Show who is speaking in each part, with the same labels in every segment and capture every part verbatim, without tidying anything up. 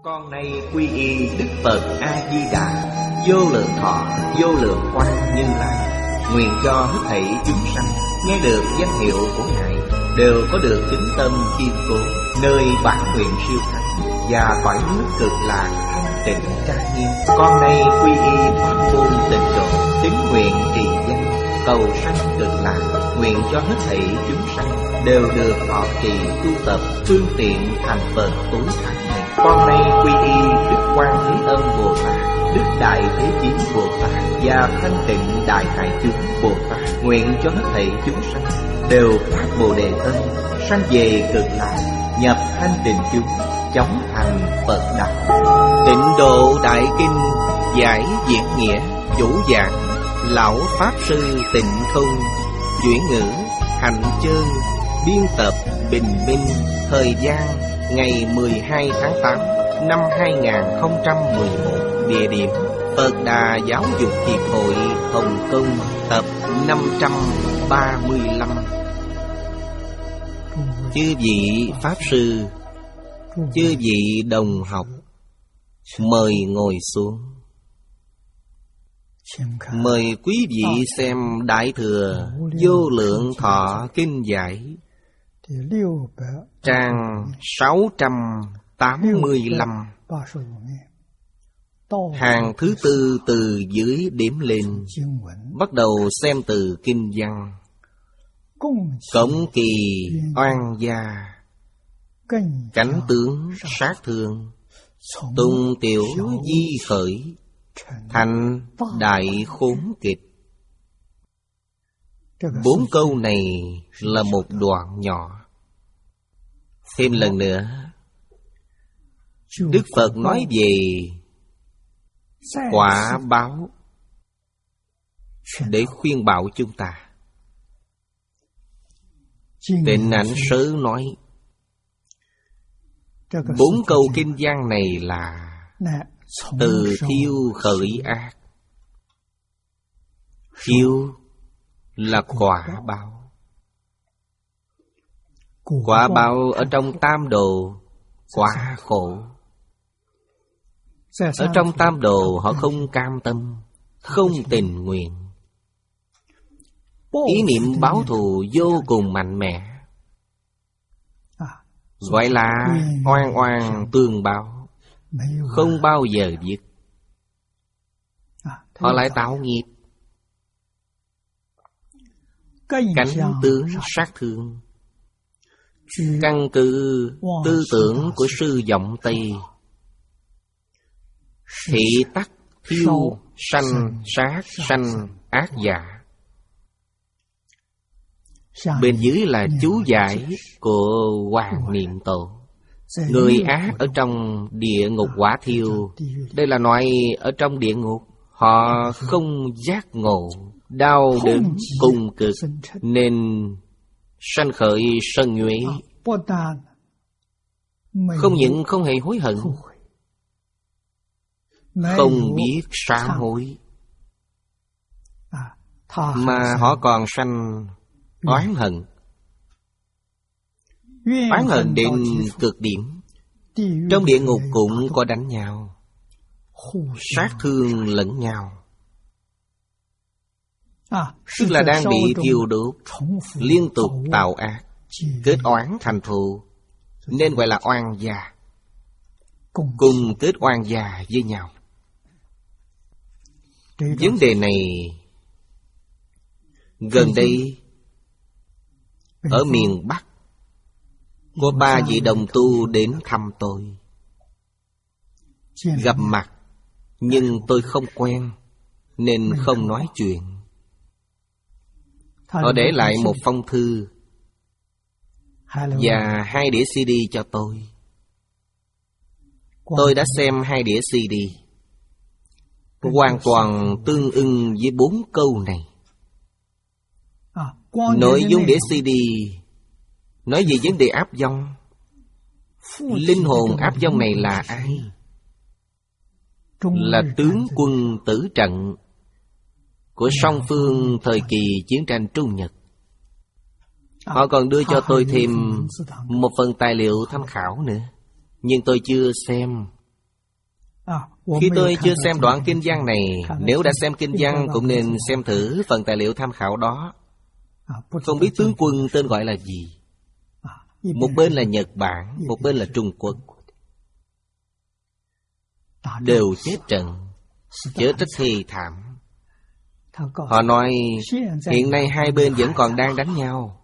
Speaker 1: Con nay quy y Đức Phật A Di Đà, vô lượng thọ vô lượng quang Như Lai. Nguyện cho hết thảy chúng sanh nghe được danh hiệu của Ngài đều có được tín tâm kiên cố, nơi bản nguyện siêu thắng và cõi nước cực lạc thanh tịnh trang nghiêm. Con nay quy y pháp môn tịnh độ, tín nguyện trì danh cầu sanh cực lạc. Nguyện cho hết thảy chúng sanh đều được thọ trì tu tập phương tiện thành Phật tối thắng này. Con nay quy y Đức Quan Thế Âm Bồ Tát, Đức Đại Thế Chí Bồ Tát và Thanh Tịnh Đại Hải Chúng Bồ Tát. Nguyện cho hết thảy chúng sanh đều phát Bồ Đề tâm, sanh về cực lạc, nhập thanh tịnh chúng, chóng thành Phật đạo. Tịnh Độ Đại Kinh giải diễn nghĩa, chủ giảng Lão Pháp Sư Tịnh Không, chuyển ngữ Hạnh Chơn, biên tập Bình Minh. Thời gian ngày mười hai tháng tám năm hai nghìn không trăm mười một. Địa điểm Phật Đà Giáo dục Hiệp hội Hồng Kông, tập năm trăm ba mươi lăm. Chư vị Pháp Sư, chư vị đồng học, mời ngồi xuống. Mời quý vị xem Đại Thừa Vô Lượng Thọ Kinh Giải, trang sáu trăm tám mươi lăm, hàng thứ tư từ dưới điểm lên. Bắt đầu xem từ kinh văn. Cổng kỳ oan gia, cánh tướng sát thương, tung tiểu di khởi, thành đại khốn kịch. Bốn câu này là một đoạn nhỏ. Thêm lần nữa, Đức Phật nói về quả báo để khuyên bảo chúng ta. Tịnh Ảnh Sớ nói bốn câu kinh văn này là từ thiêu khởi ác. Thiêu là quả báo. Quả báo ở trong tam đồ quá khổ. Ở trong tam đồ họ không cam tâm, không tình nguyện. Ý niệm báo thù vô cùng mạnh mẽ, gọi là oan oan tương báo, không bao giờ dứt. Họ lại tạo nghiệp. Cánh tướng sát thương, căn cứ tư tưởng của sư vọng Tây, thị tắc thiêu sanh sát sanh ác giả. Bên dưới là chú giải của Hoàng Niệm Tổ. Người ác ở trong địa ngục quả thiêu. Đây là nói ở trong địa ngục họ không giác ngộ, đau đớn cùng cực, nên sanh khởi sân nhuệ. Không những không hề hối hận, không biết sám hối, mà họ còn sanh oán hận. Oán hận đến cực điểm. Trong địa ngục cũng có đánh nhau, sát thương lẫn nhau, tức là đang bị thiêu đốt, liên tục tạo ác, kết oán thành thù, nên gọi là oan gia. Cùng kết oan gia với nhau. Vấn đề này gần đây ở miền Bắc có ba vị đồng tu đến thăm tôi. Gặp mặt nhưng tôi không quen nên không nói chuyện. Họ để lại một phong thư và hai đĩa xê đê cho tôi. Tôi đã xem hai đĩa xê đê, hoàn toàn tương ưng với bốn câu này. Nội dung đĩa xê đê nói về vấn đề áp vong. Linh hồn áp vong này là ai? Là tướng quân tử trận của song phương thời kỳ chiến tranh Trung Nhật. Họ còn đưa cho tôi thêm một phần tài liệu tham khảo nữa, nhưng tôi chưa xem. Khi tôi chưa xem đoạn kinh văn này, nếu đã xem kinh văn cũng nên xem thử phần tài liệu tham khảo đó. Không biết tướng quân tên gọi là gì. Một bên là Nhật Bản, một bên là Trung Quốc. Đều chết trận, chết rất thê thảm. Họ nói hiện nay hai bên vẫn còn đang đánh nhau.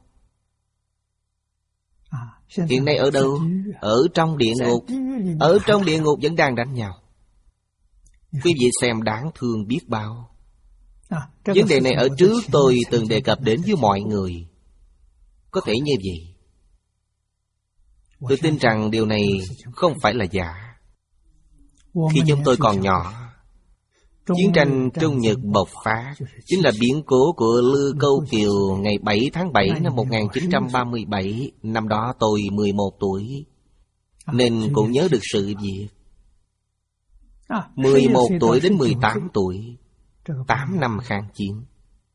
Speaker 1: Hiện nay ở đâu? Ở trong địa ngục. Ở trong địa ngục vẫn đang đánh nhau. Quý vị xem đáng thương biết bao. Vấn đề này ở trước tôi từng đề cập đến với mọi người. Có thể như vậy. Tôi tin rằng điều này không phải là giả. Khi chúng tôi còn nhỏ, chiến tranh Trung Nhật bộc phát chính là biến cố của Lư Câu Kiều ngày bảy tháng bảy năm một nghìn chín trăm ba mươi bảy. Năm đó tôi mười một tuổi, nên cũng nhớ được sự việc. mười một tuổi đến mười tám tuổi, tám năm kháng chiến.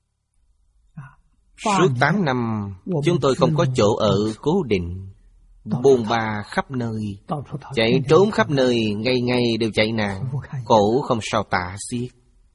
Speaker 1: Suốt tám năm, chúng tôi không có chỗ ở cố định, bôn ba khắp nơi, chạy trốn khắp nơi, ngày ngày đều chạy nạn, khổ không sao tả xiết.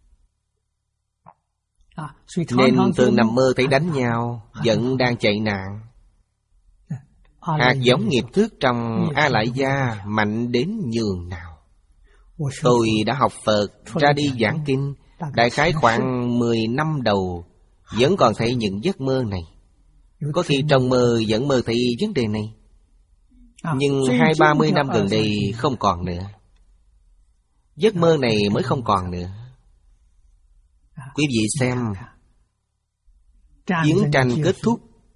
Speaker 1: Nên thường nằm mơ thấy đánh nhau, vẫn đang chạy nạn. Hạt giống nghiệp thức trong A Lại Gia mạnh đến nhường nào. Tôi đã học Phật, ra đi giảng kinh, đại khái khoảng mười năm đầu, vẫn còn thấy những giấc mơ này. Có khi trong mơ vẫn mơ thấy vấn đề này. Nhưng hai ba mươi năm gần đây không còn nữa. Giấc mơ này mới không còn nữa. Quý vị xem, chiến tranh kết thúc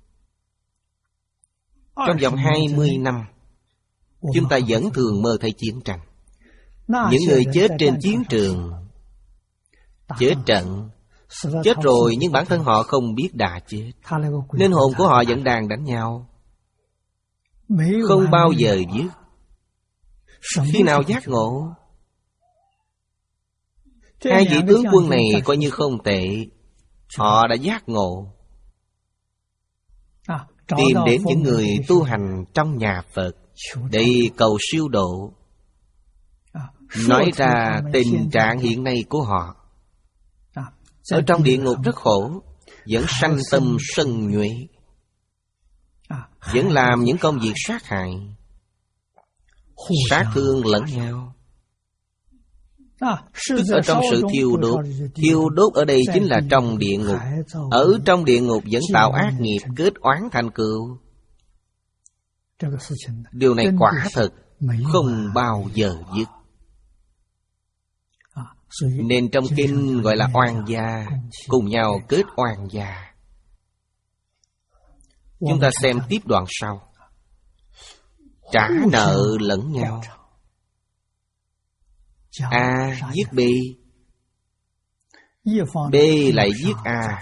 Speaker 1: trong vòng hai mươi năm, chúng ta vẫn thường mơ thấy chiến tranh. Những người chết trên chiến trường, chết trận, chết rồi nhưng bản thân họ không biết đã chết, nên hồn của họ vẫn đang đánh nhau, không bao giờ dứt. Khi nào giác ngộ? Hai vị tướng quân này coi như không tệ. Họ đã giác ngộ, tìm đến những người tu hành trong nhà Phật để cầu siêu độ, nói ra tình trạng hiện nay của họ. Ở trong địa ngục rất khổ, vẫn sanh tâm sân nhuệ, vẫn làm những công việc sát hại, sát thương lẫn nhau. Tức ở trong sự thiêu đốt. Thiêu đốt ở đây chính là trong địa ngục. Ở trong địa ngục vẫn tạo ác nghiệp, kết oán thành cừu. Điều này quả thật không bao giờ dứt. Nên trong kinh gọi là oan gia, cùng nhau kết oan gia. Chúng ta xem tiếp đoạn sau. Trả nợ lẫn nhau. A giết B, B lại giết A,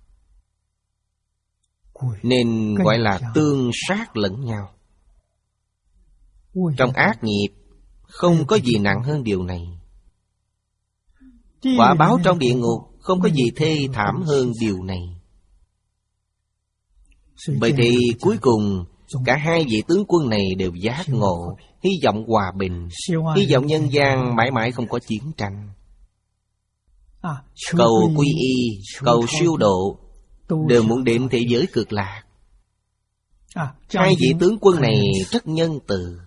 Speaker 1: nên gọi là tương sát lẫn nhau. Trong ác nghiệp không có gì nặng hơn điều này. Quả báo trong địa ngục không có gì thê thảm hơn điều này. Bởi thì cuối cùng cả hai vị tướng quân này đều giác ngộ, hy vọng hòa bình, hy vọng nhân gian mãi mãi không có chiến tranh. Cầu quy y, cầu siêu độ, đều muốn đến thế giới cực lạc. Hai vị tướng quân này rất nhân từ,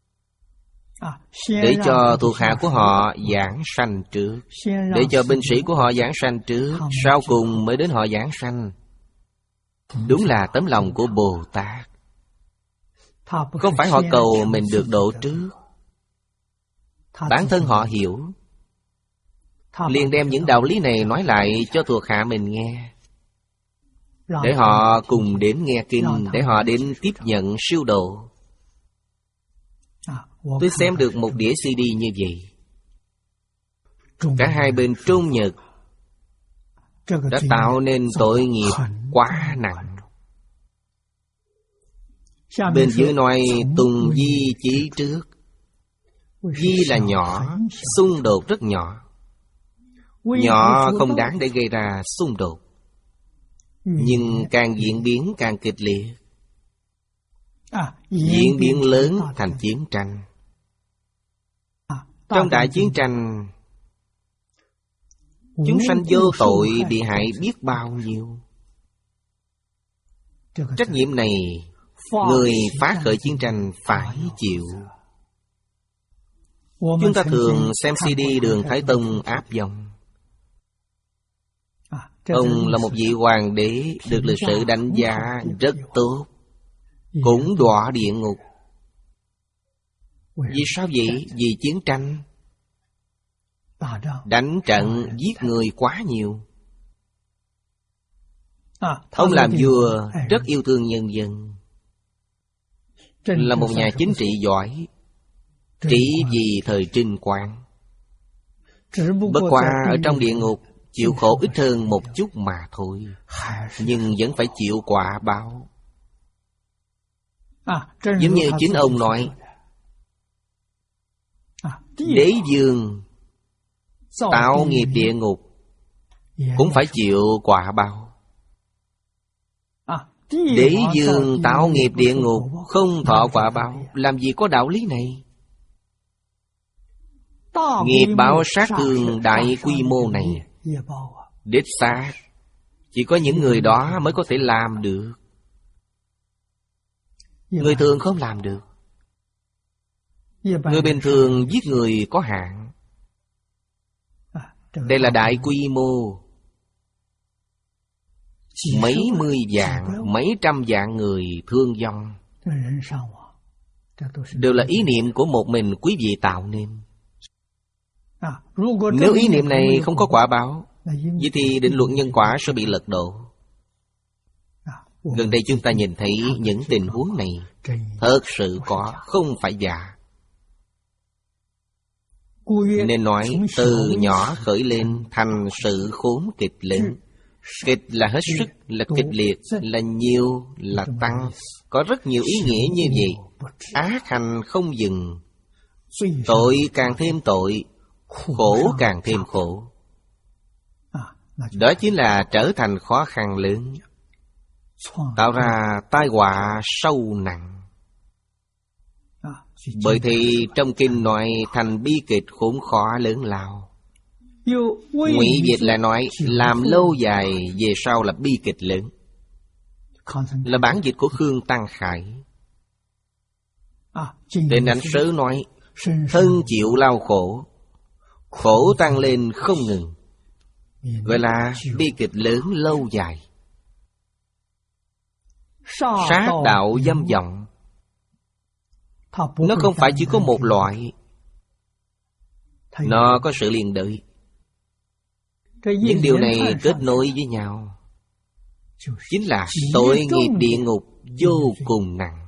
Speaker 1: để cho thuộc hạ của họ giảng sanh trước, để cho binh sĩ của họ giảng sanh trước, sau cùng mới đến họ giảng sanh. Đúng là tấm lòng của Bồ Tát. Không phải họ cầu mình được độ trước. Bản thân họ hiểu, liền đem những đạo lý này nói lại cho thuộc hạ mình nghe, để họ cùng đến nghe kinh, để họ đến tiếp nhận siêu độ. Tôi xem được một đĩa xê đê như vậy. Cả hai bên Trung Nhật đã tạo nên tội nghiệp quá nặng. Bên dưới nói tùng di chỉ trước. Di là nhỏ, xung đột rất nhỏ. Nhỏ không đáng để gây ra xung đột, nhưng càng diễn biến càng kịch liệt, diễn biến lớn thành chiến tranh. Trong đại chiến tranh, chúng sanh vô tội bị hại biết bao nhiêu. Trách nhiệm này người phá khởi chiến tranh phải chịu. Chúng ta thường xem xê đê Đường Thái Tông áp vong. Ông là một vị hoàng đế được lịch sử đánh giá rất tốt, cũng đọa địa ngục. Vì sao vậy? Vì chiến tranh, đánh trận giết người quá nhiều. Ông làm vua rất yêu thương nhân dân, là một nhà chính trị giỏi, chỉ vì thời Trinh Quang. Bất qua ở trong địa ngục chịu khổ ít hơn một chút mà thôi, nhưng vẫn phải chịu quả báo. Giống như chính ông nói, đế vương tạo nghiệp địa ngục cũng phải chịu quả báo. Đế vương tạo nghiệp địa ngục không thọ quả báo, làm gì có đạo lý này? Nghiệp báo sát thương đại quy mô này, đích xác chỉ có những người đó mới có thể làm được. Người thường không làm được. Người bình thường giết người có hạn. Đây là đại quy mô, mấy mươi vạn, mấy trăm vạn người thương vong, đều là ý niệm của một mình quý vị tạo nên. Nếu ý niệm này không có quả báo, vậy thì định luật nhân quả sẽ bị lật đổ. Gần đây chúng ta nhìn thấy những tình huống này thật sự có, không phải giả. Nên nói từ nhỏ khởi lên thành sự khốn kịch lớn. Kịch là hết sức, là kịch liệt, là nhiều, là tăng. Có rất nhiều ý nghĩa như vậy. Ác hành không dừng, tội càng thêm tội, khổ càng thêm khổ. Đó chính là trở thành khó khăn lớn, tạo ra tai họa sâu nặng. Bởi thì trong kinh nói thành bi kịch khốn khó lớn lao. Ngụy dịch là nói làm lâu dài về sau là bi kịch lớn, là bản dịch của Khương Tăng Khải. Đến Ảnh Sớ nói thân chịu lao khổ, khổ tăng lên không ngừng, gọi là bi kịch lớn lâu dài. Sát đạo dâm vọng, nó không phải chỉ có một loại, nó có sự liền đợi. Những điều này kết nối với nhau, chính là tội nghiệp địa ngục vô cùng nặng.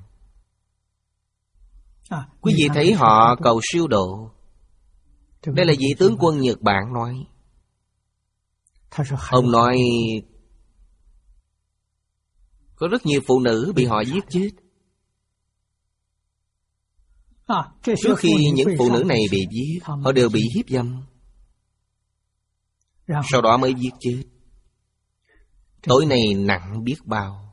Speaker 1: Quý vị thấy họ cầu siêu độ. Đây là vị tướng quân Nhật Bản nói. Ông nói có rất nhiều phụ nữ bị họ giết chết. Trước khi những phụ nữ này bị giết, họ đều bị hiếp dâm, sau đó mới giết chết. Tội này nặng biết bao.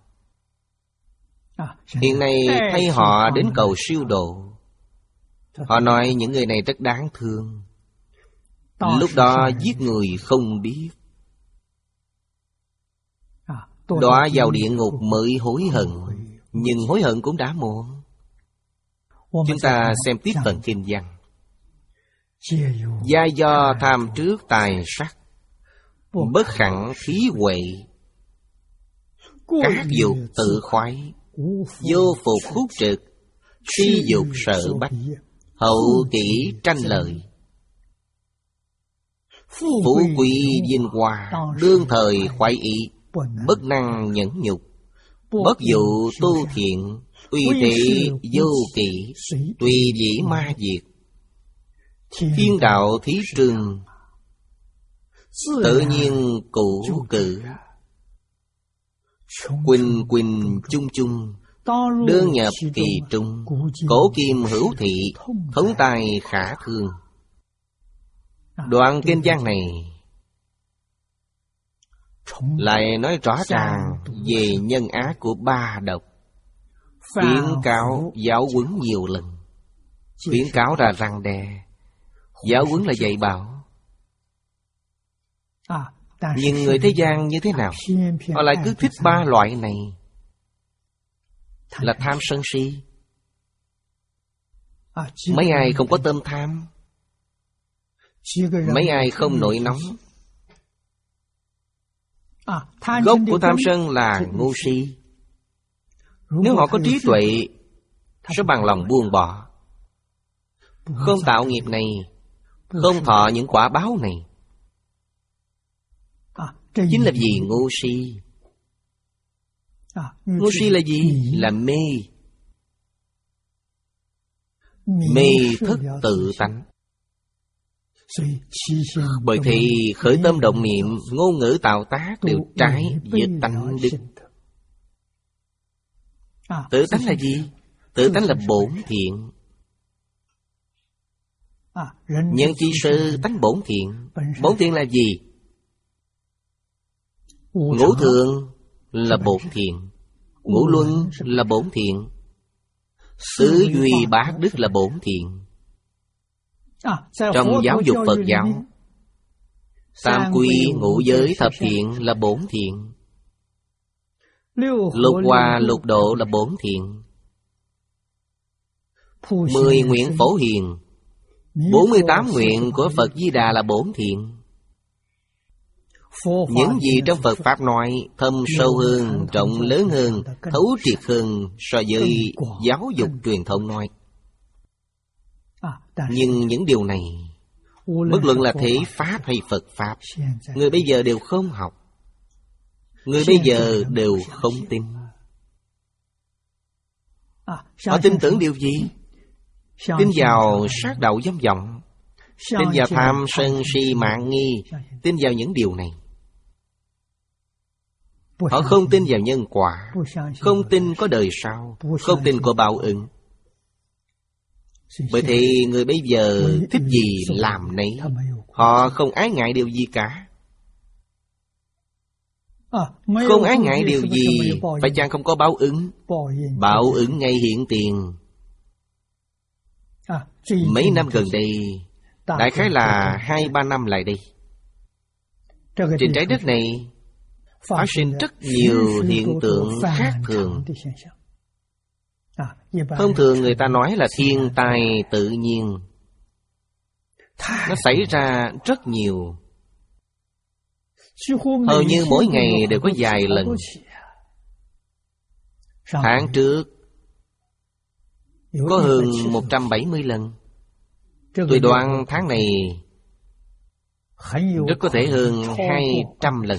Speaker 1: Hiện nay thấy họ đến cầu siêu độ, họ nói những người này rất đáng thương. Lúc đó giết người không biết, đọa vào địa ngục mới hối hận. Nhưng hối hận cũng đã muộn. Chúng ta xem tiếp phần kinh văn. Gia do tham trước tài sắc, bất khẳng khí huệ, các dục tự khoái, vô phục khúc trực, si dục sợ bách, hậu kỷ tranh lợi, phú quý vinh hoa, đương thời khoái ý, bất năng nhẫn nhục, bất dụ tu thiện, uy thị vô kỷ, tùy dĩ ma diệt, thiên đạo thí trừng, tự nhiên cụ cử, quỳnh quỳnh chung chung, đương nhập kỳ trung, cổ kim hữu thị, thống tài khả thương. Đoạn kinh văn này lại nói rõ ràng về nhân ác của ba độc, khuyến cáo giáo huấn nhiều lần, khuyến cáo ra răng đe, Giáo huấn là dạy bảo. Nhưng người thế gian như thế nào? Họ lại cứ thích ba loại này, là tham sân si. Mấy ai không có tâm tham? Mấy ai không nổi nóng? Gốc của tham sân là ngu si. Nếu họ có trí tuệ, sẽ bằng lòng buông bỏ, không tạo nghiệp này, không thọ những quả báo này. Chính là gì? Ngu si. Ngu si là gì? Là mê. Mê thất tự tánh. Bởi thì khởi tâm động niệm, ngôn ngữ tạo tác đều trái với tánh đức. Tự tánh là gì? Tự tánh là bổn thiện. Nhân chi sư tánh bổn thiện. Bổn thiện là gì? Ngũ thường là bổn thiện, ngũ luân là bổn thiện, xứ duy bát đức là bổn thiện. Trong giáo dục Phật giáo, tam quy ngũ giới thập thiện là bổn thiện, lục hòa lục độ là bổn thiện, mười nguyện phổ hiền, bốn mươi tám nguyện của Phật Di Đà là bổn thiện. Những gì trong Phật Pháp nói thâm sâu hơn, rộng lớn hơn, thấu triệt hơn so với giáo dục truyền thống nói. Nhưng những điều này, bất luận là thế Pháp hay Phật Pháp, người bây giờ đều không học. Người bây giờ đều không tin. Họ tin tưởng điều gì? Tin vào sát đạo dâm vọng, tin vào tham sân si mạng nghi, tin vào những điều này. Họ không tin vào nhân quả, không tin có đời sau, không tin có báo ứng. Bởi thì người bây giờ thích gì làm nấy, họ không ái ngại điều gì cả. Không ái ngại điều gì, phải chăng không có báo ứng? Báo ứng ngay hiện tiền. Mấy năm gần đây, đại khái là hai ba năm lại đây, trên trái đất này phát sinh rất nhiều hiện tượng khác thường. Thông thường người ta nói là thiên tai tự nhiên. Nó xảy ra rất nhiều, hầu như mỗi ngày đều có vài lần. Tháng trước có hơn một trăm bảy mươi lần. Tôi đoán tháng này rất có thể hơn hai trăm lần.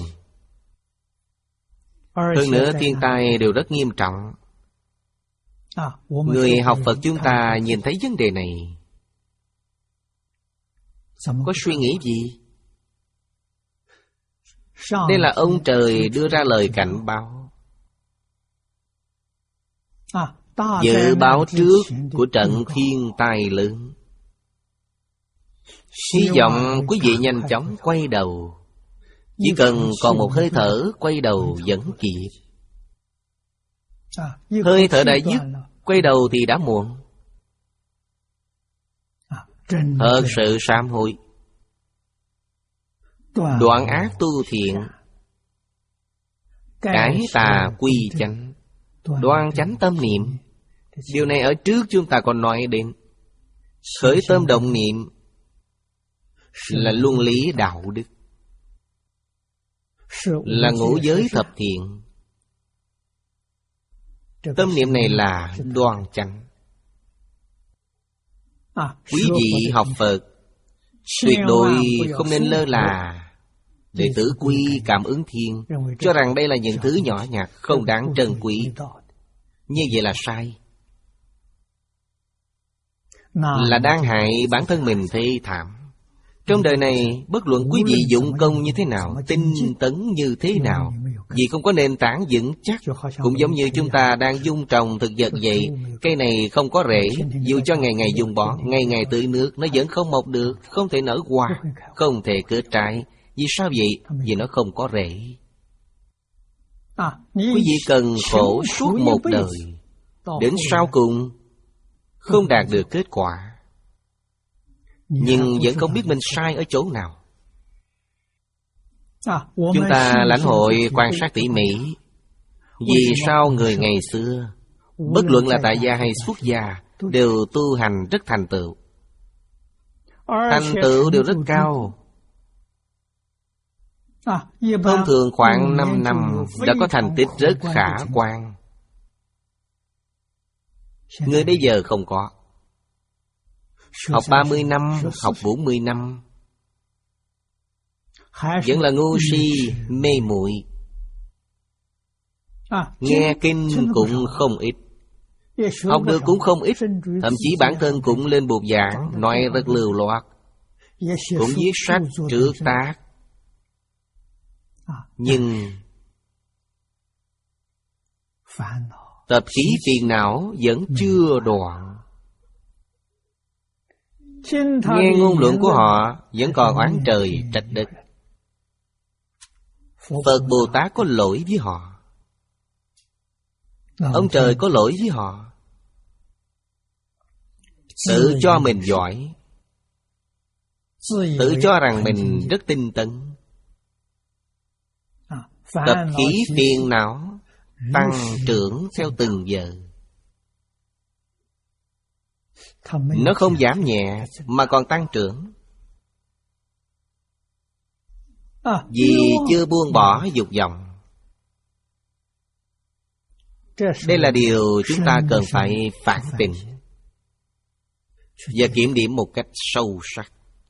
Speaker 1: Hơn nữa thiên tai đều rất nghiêm trọng. Người học Phật chúng ta nhìn thấy vấn đề này, có suy nghĩ gì? Đây là ông trời đưa ra lời cảnh báo, dự báo trước của trận thiên tai lớn. Hy vọng quý vị nhanh chóng quay đầu. Chỉ cần còn một hơi thở, quay đầu vẫn kịp. Hơi thở đã dứt, quay đầu thì đã muộn. Thật sự sám hối, đoạn ác tu thiện, cải tà quy chánh, đoan chánh tâm niệm. Điều này ở trước chúng ta còn nói đến. Khởi tâm động niệm là luân lý đạo đức, là ngũ giới thập thiện. Tâm niệm này là đoan chánh. Quý vị học Phật tuyệt đối không nên lơ là đệ tử quy cảm ứng thiên, cho rằng đây là những thứ nhỏ nhặt không đáng trân quý. Như vậy là sai, là đang hại bản thân mình thê thảm. Trong đời này, bất luận quý vị dụng công như thế nào, tinh tấn như thế nào, vì không có nền tảng vững chắc, cũng giống như chúng ta đang dung trồng thực vật vậy. Cây này không có rễ, dù cho ngày ngày dùng bón, ngày ngày tưới nước, nó vẫn không mọc được, không thể nở hoa, không thể kết trái. Vì sao vậy? Vì nó không có rễ. Quý vị cần khổ suốt một đời, đến sau cùng không đạt được kết quả. nhưng vẫn không biết mình sai ở chỗ nào. Chúng ta lãnh hội quan sát tỉ mỉ. Vì sao người ngày xưa, bất luận là tại gia hay xuất gia, đều tu hành rất thành tựu, thành tựu đều rất cao. Thông thường khoảng năm năm đã có thành tích rất khả quan. Người bây giờ không có. Học ba mươi năm, học bốn mươi năm, vẫn là ngu si, mê muội. Nghe kinh cũng không ít, học được cũng không ít. Thậm chí bản thân cũng lên bục giảng, nói rất lưu loát, cũng viết sách trước tác. Nhưng tập khí phiền não vẫn chưa đoạn. Nghe ngôn luận của họ vẫn còn oán trời trách đất. Phật Bồ Tát có lỗi với họ, ông trời có lỗi với họ. Tự cho mình giỏi, tự cho rằng mình rất tinh tấn. Tập khí phiền não tăng trưởng theo từng giờ. Nó không giảm nhẹ mà còn tăng trưởng. Vì chưa buông bỏ dục vọng. Đây là điều chúng ta cần phải phản tỉnh và kiểm điểm một cách sâu sắc.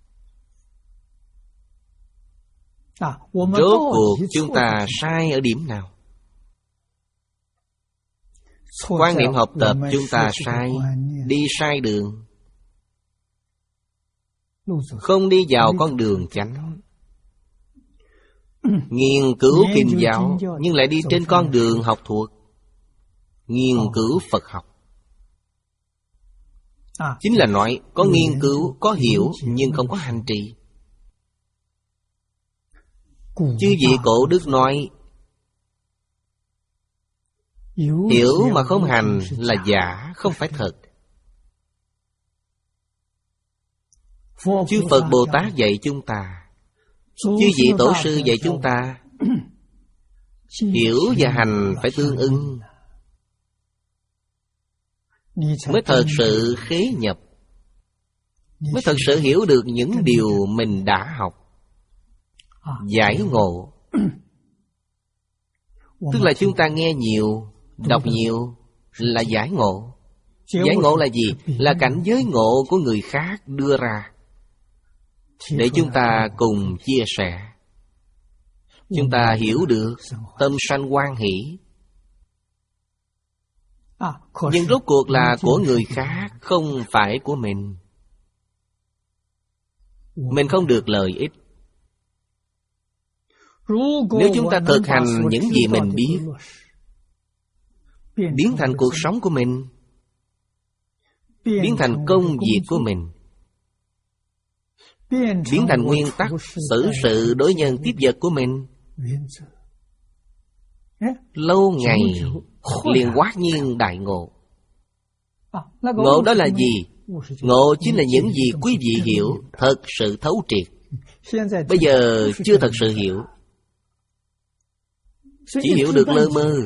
Speaker 1: Rốt cuộc chúng ta sai ở điểm nào? Quan niệm học tập chúng ta sai, đi sai đường, không đi vào con đường chánh. Nghiên cứu kinh giáo nhưng lại đi trên con đường học thuộc, nghiên cứu Phật học. Chính là nói có nghiên cứu, có hiểu nhưng không có hành trì. Chư vị cổ đức nói, hiểu mà không hành là giả, không phải thật. Chư Phật Bồ Tát dạy chúng ta, chư vị tổ sư dạy chúng ta, hiểu và hành phải tương ưng, mới thật sự khế nhập, mới thật sự hiểu được những điều mình đã học. Giải ngộ tức là chúng ta nghe nhiều, đọc nhiều là giải ngộ. Giải ngộ là gì? Là cảnh giới ngộ của người khác đưa ra để chúng ta cùng chia sẻ. Chúng ta hiểu được, tâm sanh hoan hỷ. Nhưng rốt cuộc là của người khác, không phải của mình. Mình không được lợi ích. Nếu chúng ta thực hành những gì mình biết, biến thành cuộc sống của mình, biến thành công việc của mình, biến thành nguyên tắc xử sự đối nhân tiếp vật của mình, lâu ngày liền quát nhiên đại ngộ. Ngộ đó là gì? Ngộ chính là những gì quý vị hiểu thật sự thấu triệt. Bây giờ chưa thật sự hiểu, chỉ hiểu được lơ mơ.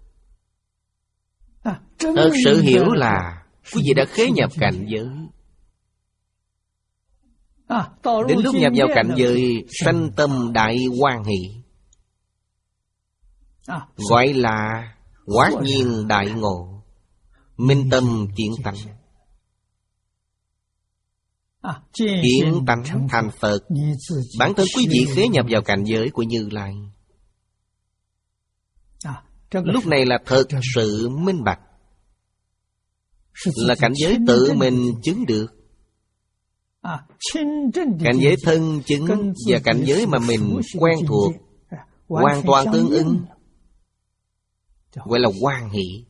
Speaker 1: Thật sự hiểu là quý vị đã khế nhập cảnh giới. Đến lúc nhập vào cảnh giới, sanh tâm đại hoan hỷ, gọi là quát nhiên đại ngộ, minh tâm kiến tánh. Kiến tánh thành Phật. Bản thân quý vị khế nhập vào cảnh giới của Như Lai. Lúc này là thật sự minh bạch, là cảnh giới tự mình chứng được. Cảnh giới thân chứng và cảnh giới mà mình quen thuộc hoàn toàn tương ứng, gọi là hoan hỷ.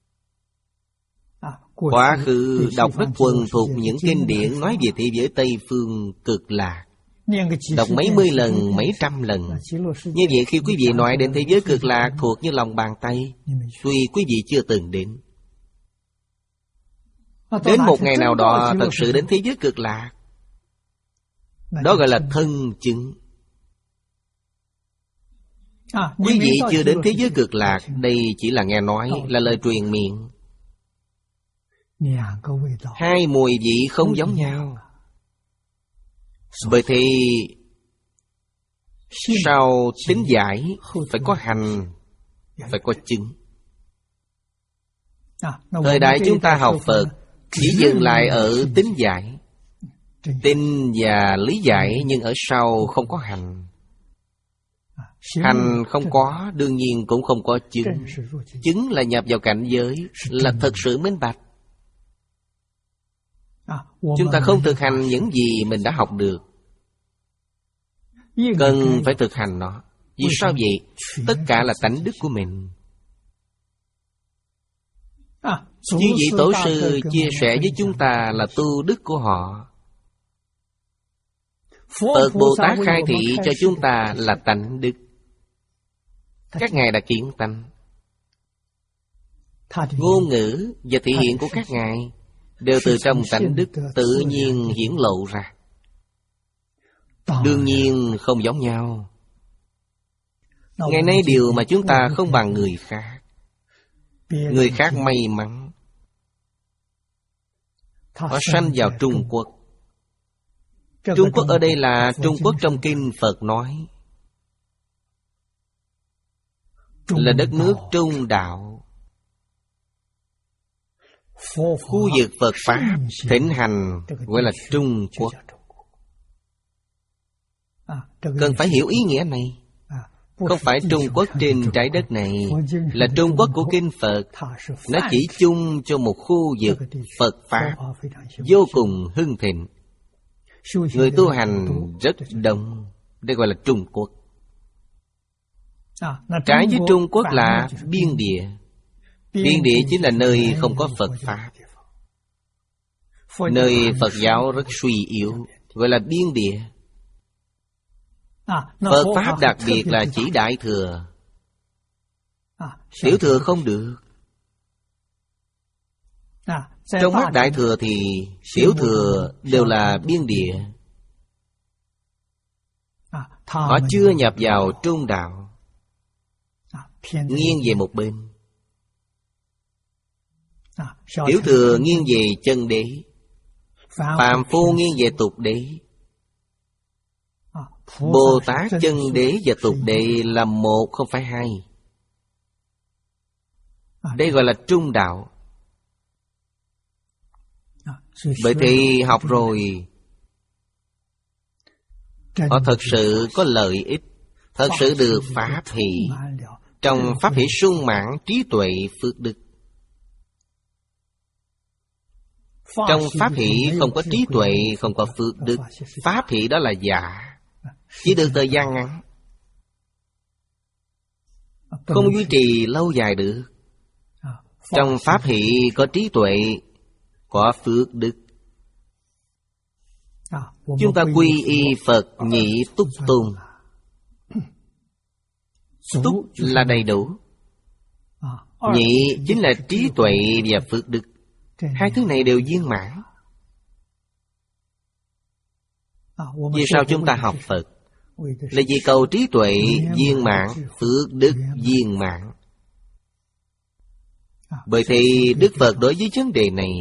Speaker 1: Quá khứ đọc rất thuần thuộc những kinh điển nói về thế giới Tây Phương cực lạc, đọc mấy mươi lần, mấy trăm lần. Như vậy khi quý vị nói đến thế giới cực lạc thuộc như lòng bàn tay, tuy quý vị chưa từng đến. Đến một ngày nào đó thật sự đến thế giới cực lạc, Đó gọi là thân chứng. Quý vị chưa đến thế giới cực lạc, đây chỉ là nghe nói, là lời truyền miệng. Hai mùi vị không giống nhau. Bởi thì sau tín giải phải có hành, phải có chứng. Thời đại chúng ta học Phật chỉ dừng lại ở tín giải, tin và lý giải, nhưng ở sau không có hành. Hành không có, đương nhiên cũng không có chứng. Chứng là nhập vào cảnh giới, là thật sự minh bạch. Chúng ta không thực hành những gì mình đã học được, cần phải thực hành nó. Vì sao vậy? Tất cả là tánh đức của mình. Chư vị tổ sư chia sẻ với chúng ta là tu đức của họ. Phật Bồ Tát khai thị cho chúng ta là tánh đức. Các ngài đã kiến tánh. Ngôn ngữ và thể hiện của các ngài đều từ trong tánh đức tự nhiên hiển lộ ra. Đương nhiên không giống nhau. Ngày nay điều mà chúng ta không bằng người khác. Người khác may mắn, họ sanh vào Trung Quốc. Trung Quốc ở đây là Trung Quốc trong kinh Phật nói là đất nước Trung Đạo. Khu vực Phật Pháp thịnh hành gọi là Trung Quốc. Cần phải hiểu ý nghĩa này. Không phải Trung Quốc trên trái đất này, là Trung Quốc của kinh Phật. Nó chỉ chung cho một khu vực Phật Pháp vô cùng hưng thịnh. Người tu hành rất đông. Đây gọi là Trung Quốc. Trái với Trung Quốc là biên địa. Biên địa chính là nơi không có Phật Pháp, nơi Phật giáo rất suy yếu, gọi là biên địa. Phật Pháp đặc biệt là chỉ Đại Thừa. Tiểu Thừa không được. Trong mắt Đại Thừa thì Tiểu Thừa đều là biên địa. Họ chưa nhập vào Trung Đạo, nghiêng về một bên. Tiểu Thừa nghiêng về chân đế, phàm phu nghiêng về tục đế. Bồ Tát chân đế và tục đế là một, không phải hai. Đây gọi là Trung Đạo. Bởi thì học rồi, họ thật sự có lợi ích, thật sự được Pháp hỷ. Trong Pháp hỷ sung mãn trí tuệ phước đức. Trong Pháp hỷ không có trí tuệ, không có phước đức. Pháp hỷ đó là giả, chỉ được thời gian ngắn, không duy trì lâu dài được. Trong Pháp hỷ có trí tuệ, có phước đức. Chúng ta quy y Phật nhị túc tôn. Túc là đầy đủ, nhị chính là trí tuệ và phước đức. Hai thứ này đều viên mãn. Vì sao chúng ta học Phật? Là vì cầu trí tuệ viên mãn, phước đức viên mãn. Bởi thì Đức Phật đối với vấn đề này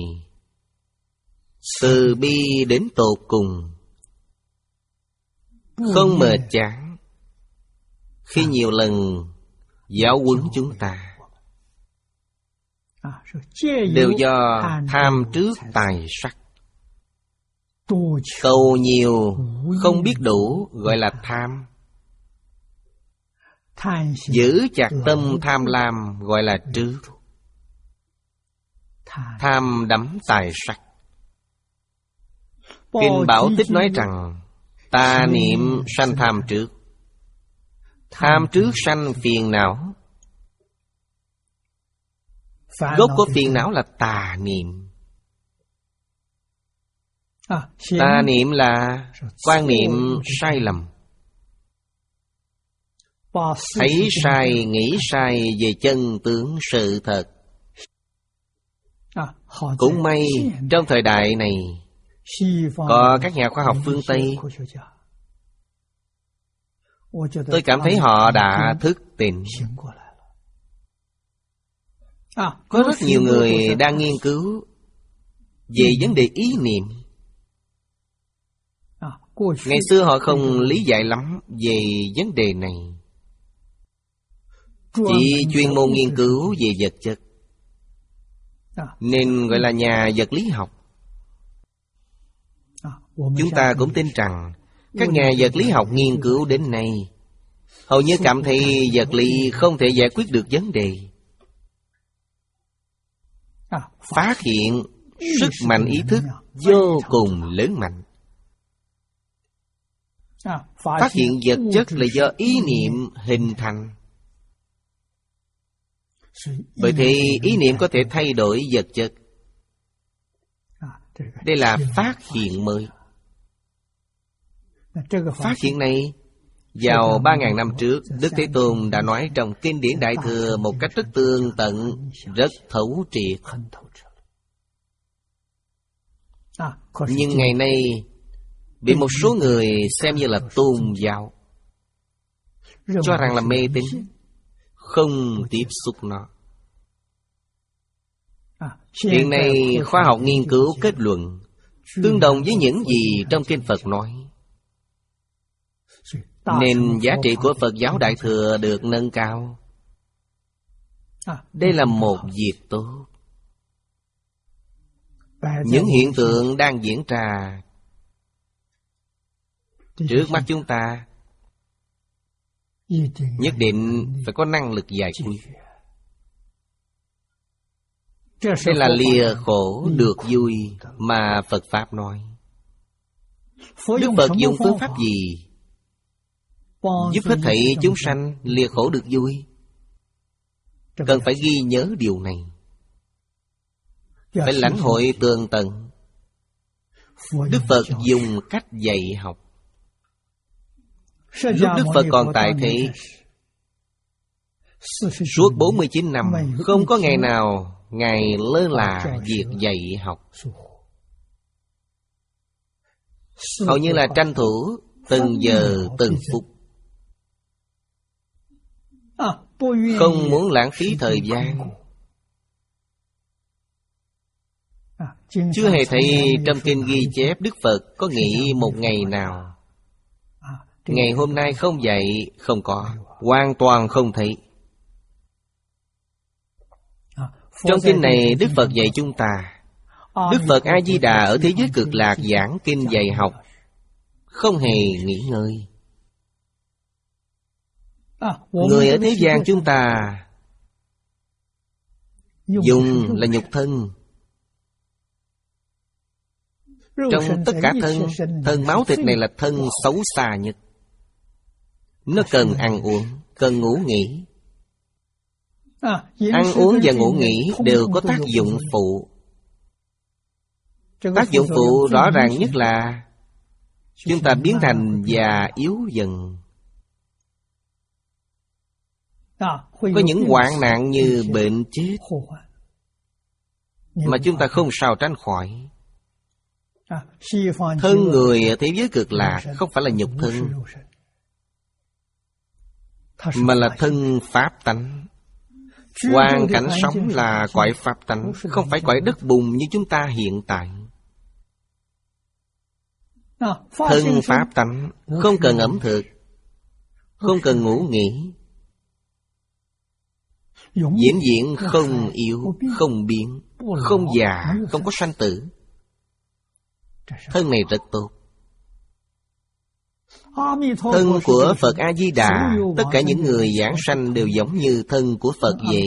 Speaker 1: từ bi đến tột cùng, không mệt chán khi nhiều lần giáo huấn chúng ta. Đều do tham trước tài sắc. Cầu nhiều không biết đủ gọi là tham. Giữ chặt tâm tham lam gọi là trước. Tham đắm tài sắc. Kinh Bảo Tích nói rằng tà niệm sanh tham trước. Tham trước sanh phiền não. Gốc của phiền não là tà niệm. Tà niệm là quan niệm sai lầm, thấy sai, nghĩ sai về chân tướng sự thật. Cũng may trong thời đại này Có các nhà khoa học phương Tây, tôi cảm thấy họ đã thức tỉnh. Có rất nhiều người đang nghiên cứu về vấn đề ý niệm. Ngày xưa họ không lý giải lắm về vấn đề này, chỉ chuyên môn nghiên cứu về vật chất, nên gọi là nhà vật lý học. Chúng ta cũng tin rằng các nhà vật lý học nghiên cứu đến nay hầu như cảm thấy vật lý không thể giải quyết được vấn đề. Phát hiện sức mạnh ý thức vô cùng lớn mạnh. Phát hiện vật chất là do ý niệm hình thành. Bởi thế ý niệm có thể thay đổi vật chất. Đây là phát hiện mới. Phát hiện này vào ba ngàn năm trước, Đức Thế Tôn đã nói trong kinh điển Đại Thừa một cách rất tường tận, rất thấu triệt. Nhưng ngày nay bị một số người xem như là tôn giáo, cho rằng là mê tín, không tiếp xúc nó. Hiện nay khoa học nghiên cứu kết luận tương đồng với những gì trong kinh Phật nói, nên giá trị của Phật giáo Đại Thừa được nâng cao. Đây là một việc tốt. Những hiện tượng đang diễn ra trước mắt chúng ta nhất định phải có năng lực giải quyết. Đây là lìa khổ được vui mà Phật Pháp nói. Đức Phật dùng phương pháp gì giúp hết thảy chúng sanh lìa khổ được vui? Cần phải ghi nhớ điều này, phải lãnh hội tường tận. Đức Phật dùng cách dạy học. Lúc Đức Phật còn tại thế, suốt bốn mươi chín năm không có ngày nào Ngài lơ là việc dạy học. Hầu như là tranh thủ từng giờ từng phút, không muốn lãng phí thời gian. Chưa hề thấy trong kinh ghi chép Đức Phật có nghỉ một ngày nào. Ngày hôm nay không dạy, không có, hoàn toàn không thấy. Trong kinh này Đức Phật dạy chúng ta, Đức Phật A-di-đà ở thế giới cực lạc giảng kinh dạy học, không hề nghỉ ngơi. Người ở thế gian chúng ta dùng là nhục thân. Trong tất cả thân, thân máu thịt này là thân xấu xa nhất. Nó cần ăn uống, cần ngủ nghỉ. Ăn uống và ngủ nghỉ đều có tác dụng phụ. Tác dụng phụ rõ ràng nhất là chúng ta biến thành già yếu dần. Có những hoạn nạn như bệnh chết mà chúng ta không sao tránh khỏi. Thân người ở thế giới cực lạc không phải là nhục thân, mà là thân pháp tánh. Hoàn cảnh sống là cõi pháp tánh, không phải cõi đất bùn như chúng ta hiện tại. Thân pháp tánh không cần ẩm thực, không cần ngủ nghỉ, vĩnh viễn không yếu, không biến, không già, không có sanh tử. Thân này rất tốt. Thân của Phật A-di-đà, tất cả những người giảng sanh đều giống như thân của Phật vậy.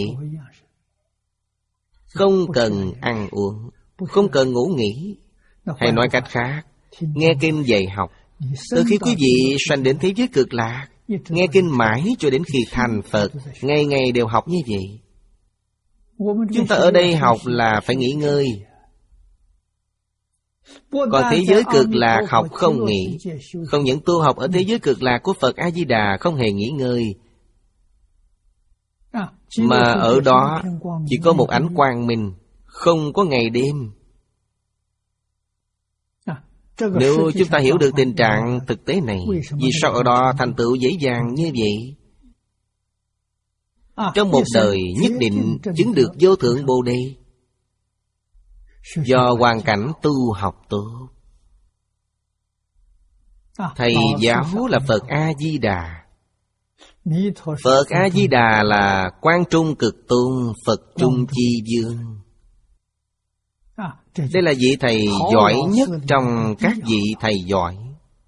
Speaker 1: Không cần ăn uống, không cần ngủ nghỉ. Hay nói cách khác, nghe kinh dạy học. Từ khi quý vị sanh đến thế giới cực lạc, nghe kinh mãi cho đến khi thành Phật, ngày ngày đều học như vậy. Chúng ta ở đây học là phải nghỉ ngơi. Còn thế giới cực lạc học không nghỉ. Không những tu học ở thế giới cực lạc của Phật A-di-đà không hề nghỉ ngơi, mà ở đó chỉ có một ánh quang minh, không có ngày đêm. Nếu chúng ta hiểu được tình trạng thực tế này, vì sao ở đó thành tựu dễ dàng như vậy? Trong một đời nhất định chứng được vô thượng Bồ Đề, do hoàn cảnh tu học tốt. Thầy giáo là Phật A-di-đà. Phật A-di-đà là Quang Trung Cực Tôn, Phật Trung Chi Dương. Đây là vị thầy giỏi nhất trong các vị thầy giỏi.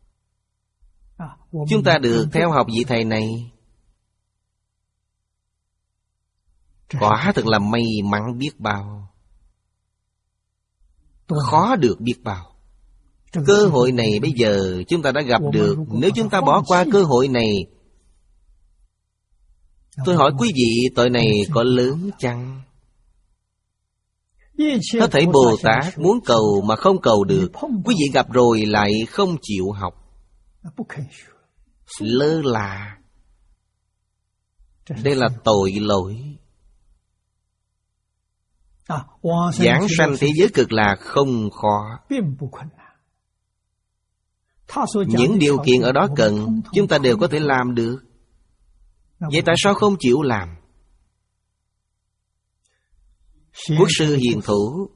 Speaker 1: Chúng ta được theo học vị thầy này, quả thật là may mắn biết bao, khó được biết bao. Cơ hội này bây giờ chúng ta đã gặp được. Nếu chúng ta bỏ qua cơ hội này, tôi hỏi quý vị, tội này có lớn chăng? Hết thảy Bồ Tát muốn cầu mà không cầu được, quý vị gặp rồi lại không chịu học, lơ là. Đây là tội lỗi. Giảng sanh thế giới cực lạc không khó. Những điều kiện ở đó cần, chúng ta đều có thể làm được. Vậy tại sao không chịu làm? Quốc sư Hiền Thủ,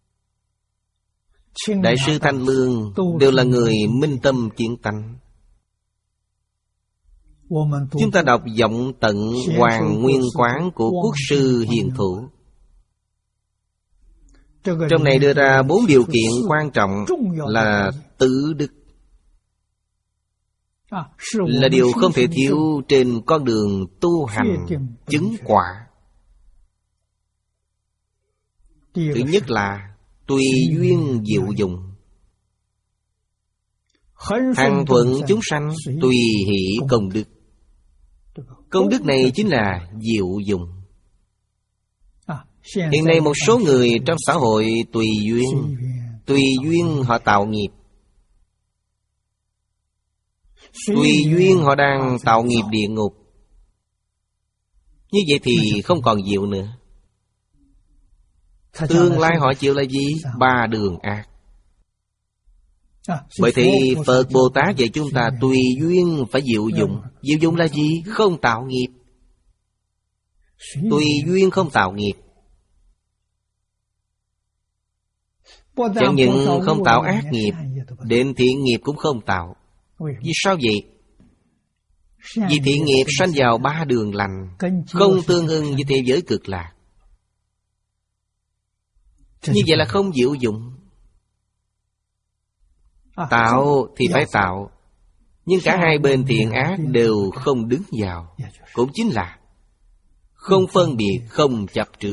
Speaker 1: Đại sư Thanh Lương đều là người minh tâm kiến tánh. Chúng ta đọc Vọng Tận Hoàng Nguyên Quán của Quốc sư Hiền Thủ. Trong này đưa ra bốn điều kiện quan trọng là tự đức, là điều không thể thiếu trên con đường tu hành chứng quả. Thứ nhất là tùy duyên diệu dụng, hằng thuận chúng sanh, tùy hỷ công đức. Công đức này chính là diệu dụng. Hiện nay một số người trong xã hội tùy duyên, tùy duyên họ tạo nghiệp, tùy duyên họ đang tạo nghiệp địa ngục. Như vậy thì không còn diệu nữa. Tương lai họ chịu là gì? Ba đường ác. Bởi thế Phật Bồ Tát dạy chúng ta tùy duyên phải diệu dụng. Diệu dụng là gì? Không tạo nghiệp. Tùy duyên không tạo nghiệp. Chẳng những không tạo ác nghiệp, đến thiện nghiệp cũng không tạo. Vì sao vậy? Vì thiện nghiệp sanh vào ba đường lành, không tương ưng với thế giới cực lạc. Như vậy là không diệu dụng. Tạo thì phải tạo, nhưng cả hai bên thiện ác đều không đứng vào, cũng chính là không phân biệt, không chấp trước.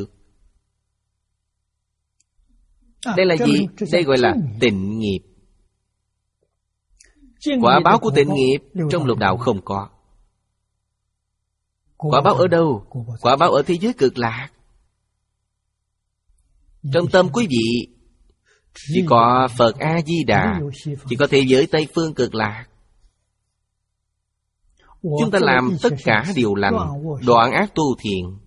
Speaker 1: Đây là gì? Đây gọi là tịnh nghiệp. Quả báo của tịnh nghiệp trong lục đạo không có. Quả báo ở đâu? Quả báo ở thế giới cực lạc. Trong tâm quý vị chỉ có Phật A-di-đà, chỉ có thế giới Tây Phương cực lạc. Chúng ta làm tất cả điều lành, đoạn ác tu thiện.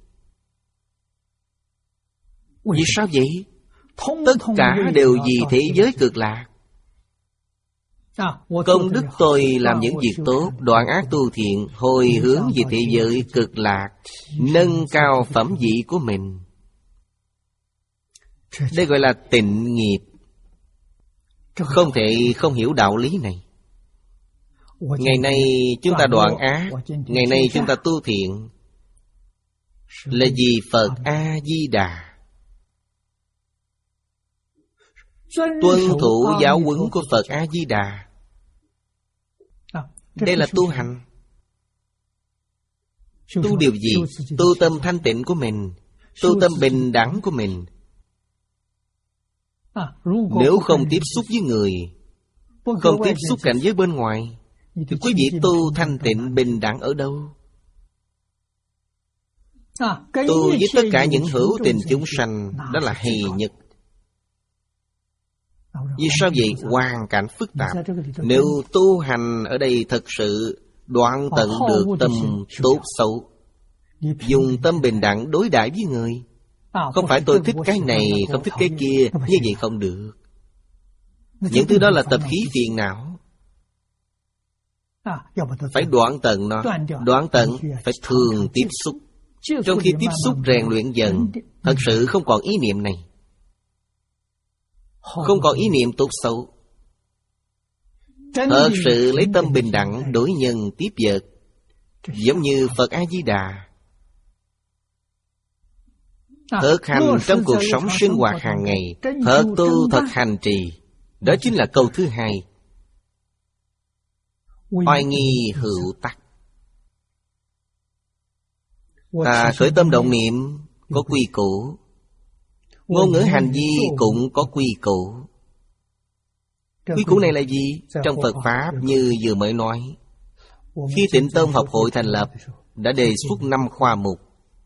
Speaker 1: Vì sao vậy? Tất cả đều vì thế giới cực lạc. Công đức tôi làm những việc tốt, đoạn ác tu thiện, hồi hướng về thế giới cực lạc, nâng cao phẩm vị của mình. Đây gọi là tịnh nghiệp. Không thể không hiểu đạo lý này. Ngày nay chúng ta đoạn ác, ngày nay chúng ta tu thiện, là vì Phật A-di-đà. Tuân thủ giáo huấn của Phật A-di-đà. Đây là tu hành. Tu điều gì? Tu tâm thanh tịnh của mình, tu tâm bình đẳng của mình. Nếu không tiếp xúc với người, không tiếp xúc cảnh giới bên ngoài, thì quý vị tu thanh tịnh bình đẳng ở đâu? Tu với tất cả những hữu tình chúng sanh, đó là hay nhất. Vì sao vậy? Hoàn cảnh phức tạp. Nếu tu hành ở đây thật sự đoạn tận được tâm tốt xấu, dùng tâm bình đẳng đối đãi với người, không phải tôi thích cái này, không thích cái kia, như vậy không được. Những thứ đó là tập khí phiền não, phải đoạn tận nó. Đoạn tận phải thường tiếp xúc. Trong khi tiếp xúc rèn luyện dần, thật sự không còn ý niệm này, không còn ý niệm tốt xấu. Thật sự lấy tâm bình đẳng đối nhân tiếp vật, giống như Phật A-di-đà. Thực hành trong cuộc sống sinh hoạt hàng ngày, thật tu thật hành trì. Đó chính là câu thứ hai. Oai nghi hữu tắc. Ta khởi tâm động niệm có quy củ, ngôn ngữ hành vi cũng có quy củ. Quy củ này là gì? Trong Phật Pháp như vừa mới nói, khi Tịnh Tông học hội thành lập, đã đề xuất năm khoa mục: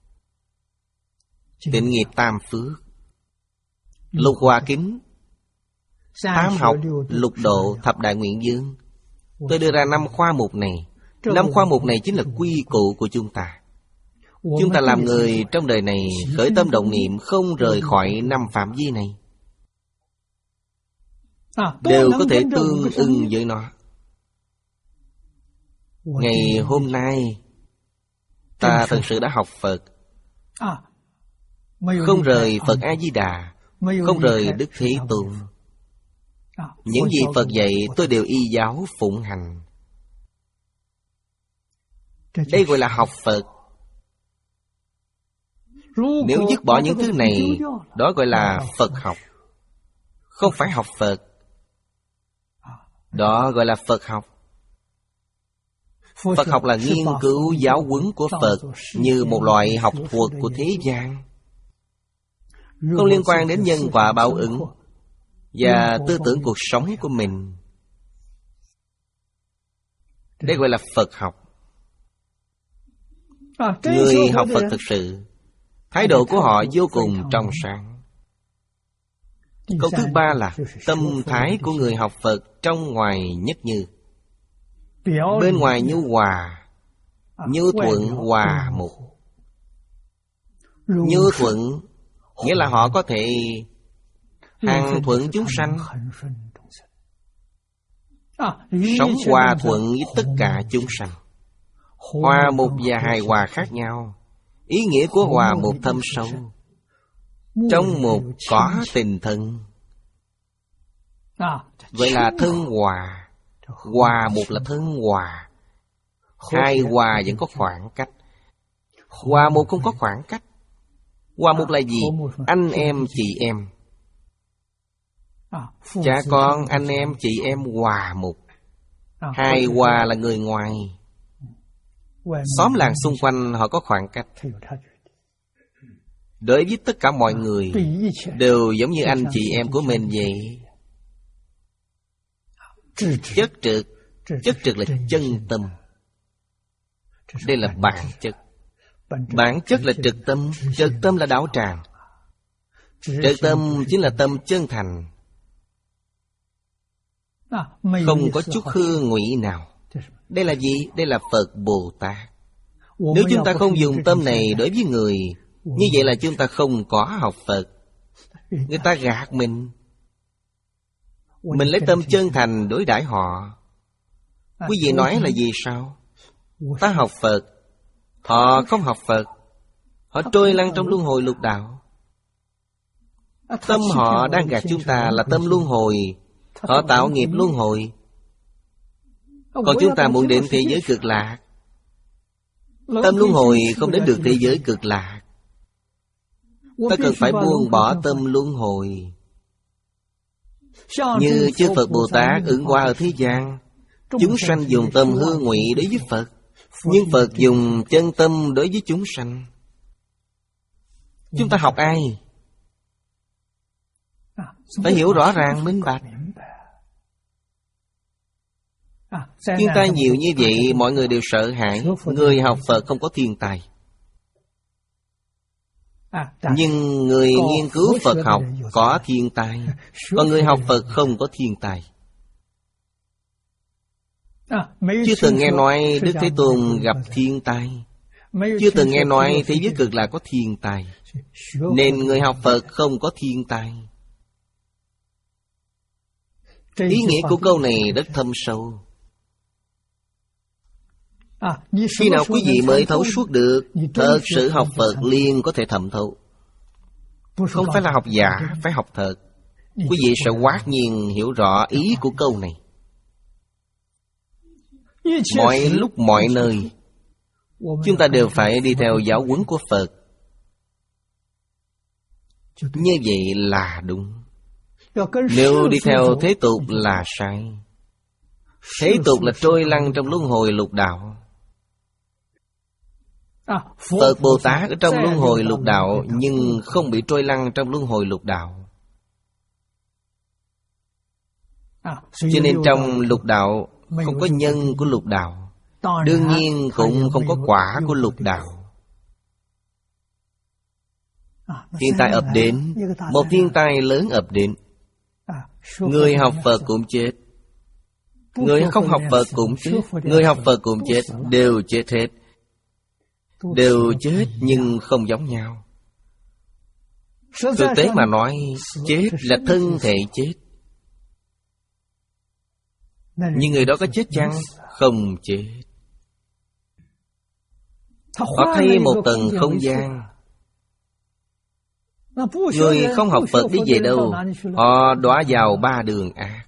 Speaker 1: tịnh nghiệp tam phước, lục hòa kính, tám học, lục độ, thập đại nguyện dương. Tôi đưa ra năm khoa mục này. Năm khoa mục này chính là quy củ của chúng ta. Chúng ta làm người trong đời này khởi tâm động niệm không rời khỏi năm phạm vi này, đều có thể tương ưng với nó. Ngày hôm nay ta thật sự đã học Phật, không rời Phật A-di-đà, không rời Đức Thế Tôn. Những gì Phật dạy tôi đều y giáo phụng hành. Đây gọi là học Phật. Nếu dứt bỏ những thứ này, đó gọi là Phật học, không phải học Phật. Đó gọi là Phật học. Phật học là nghiên cứu giáo huấn của Phật như một loại học thuật của thế gian, không liên quan đến nhân quả báo ứng và tư tưởng cuộc sống của mình. Đây gọi là Phật học. Người học Phật thực sự, thái độ của họ vô cùng trong sáng. Câu thứ ba là tâm thái của người học Phật trong ngoài nhất như. Bên ngoài nhu hòa, nhu thuận hòa một. Nhu thuận nghĩa là họ có thể hằng thuận chúng sanh, sống hòa thuận với tất cả chúng sanh. Hòa mục và hài hòa khác nhau. Ý nghĩa của hòa mục thâm sâu. Trong mục có tình thân, vậy là thân hòa. Hòa mục là thân hòa. Hài hòa vẫn có khoảng cách. Hòa mục không có khoảng cách. Hòa mục là gì? Anh em chị em, cha con anh em chị em hòa mục. Hài hòa là người ngoài, xóm làng xung quanh họ có khoảng cách. Đối với tất cả mọi người đều giống như anh chị em của mình vậy. Chất trực. Chất trực là chân tâm. Đây là bản chất. Bản chất là trực tâm. Trực tâm là đạo tràng. Trực tâm chính là tâm chân thành, không có chút hư ngụy nào. Đây là gì? Đây là Phật Bồ Tát. Nếu chúng ta không dùng tâm này đối với người, như vậy là chúng ta không có học Phật. Người ta gạt mình, mình lấy tâm chân thành đối đãi họ. Quý vị nói là gì sao? Ta học Phật, họ không học Phật. Họ trôi lăn trong luân hồi lục đạo. Tâm họ đang gạt chúng ta là tâm luân hồi. Họ tạo nghiệp luân hồi. Còn chúng ta muốn đến thế giới cực lạc. Tâm luân hồi không đến được thế giới cực lạc. Ta cần phải buông bỏ tâm luân hồi. Như chư Phật Bồ Tát ứng hóa ở thế gian, chúng sanh dùng tâm hư ngụy đối với Phật, nhưng Phật dùng chân tâm đối với chúng sanh. Chúng ta học ai? Phải hiểu rõ ràng minh bạch. Thiên tai nhiều như vậy, mọi người đều sợ hãi. Người học Phật không có thiên tai, nhưng người nghiên cứu Phật học có thiên tai. Còn người học Phật không có thiên tai. Chưa từng nghe nói Đức Thế Tôn gặp thiên tai, chưa từng nghe nói thế giới cực lạc có thiên tai, nên người học Phật không có thiên tai. Ý nghĩa của câu này rất thâm sâu. Khi nào quý vị mới thấu suốt được? Thật sự học Phật liền có thể thẩm thấu. Không phải là học giả, phải học thật. Quý vị sẽ quát nhiên hiểu rõ ý của câu này. Mọi lúc mọi nơi chúng ta đều phải đi theo giáo huấn của Phật. Như vậy là đúng. Nếu đi theo thế tục là sai. Thế tục là trôi lăn trong luân hồi lục đạo. Phật Bồ Tát ở trong luân hồi lục đạo, nhưng không bị trôi lăn trong luân hồi lục đạo. Cho nên trong lục đạo không có nhân của lục đạo, đương nhiên cũng không có quả của lục đạo. Thiên tai ập đến, một thiên tai lớn ập đến, người học Phật cũng chết, người không học Phật cũng chết, người học Phật cũng chết, đều chết hết. Đều chết nhưng không giống nhau. Thực tế mà nói, chết là thân thể chết. Nhưng người đó có chết chăng? Không chết. Họ thay một tầng không gian. Người không học Phật đi về đâu? Họ đọa vào ba đường ác.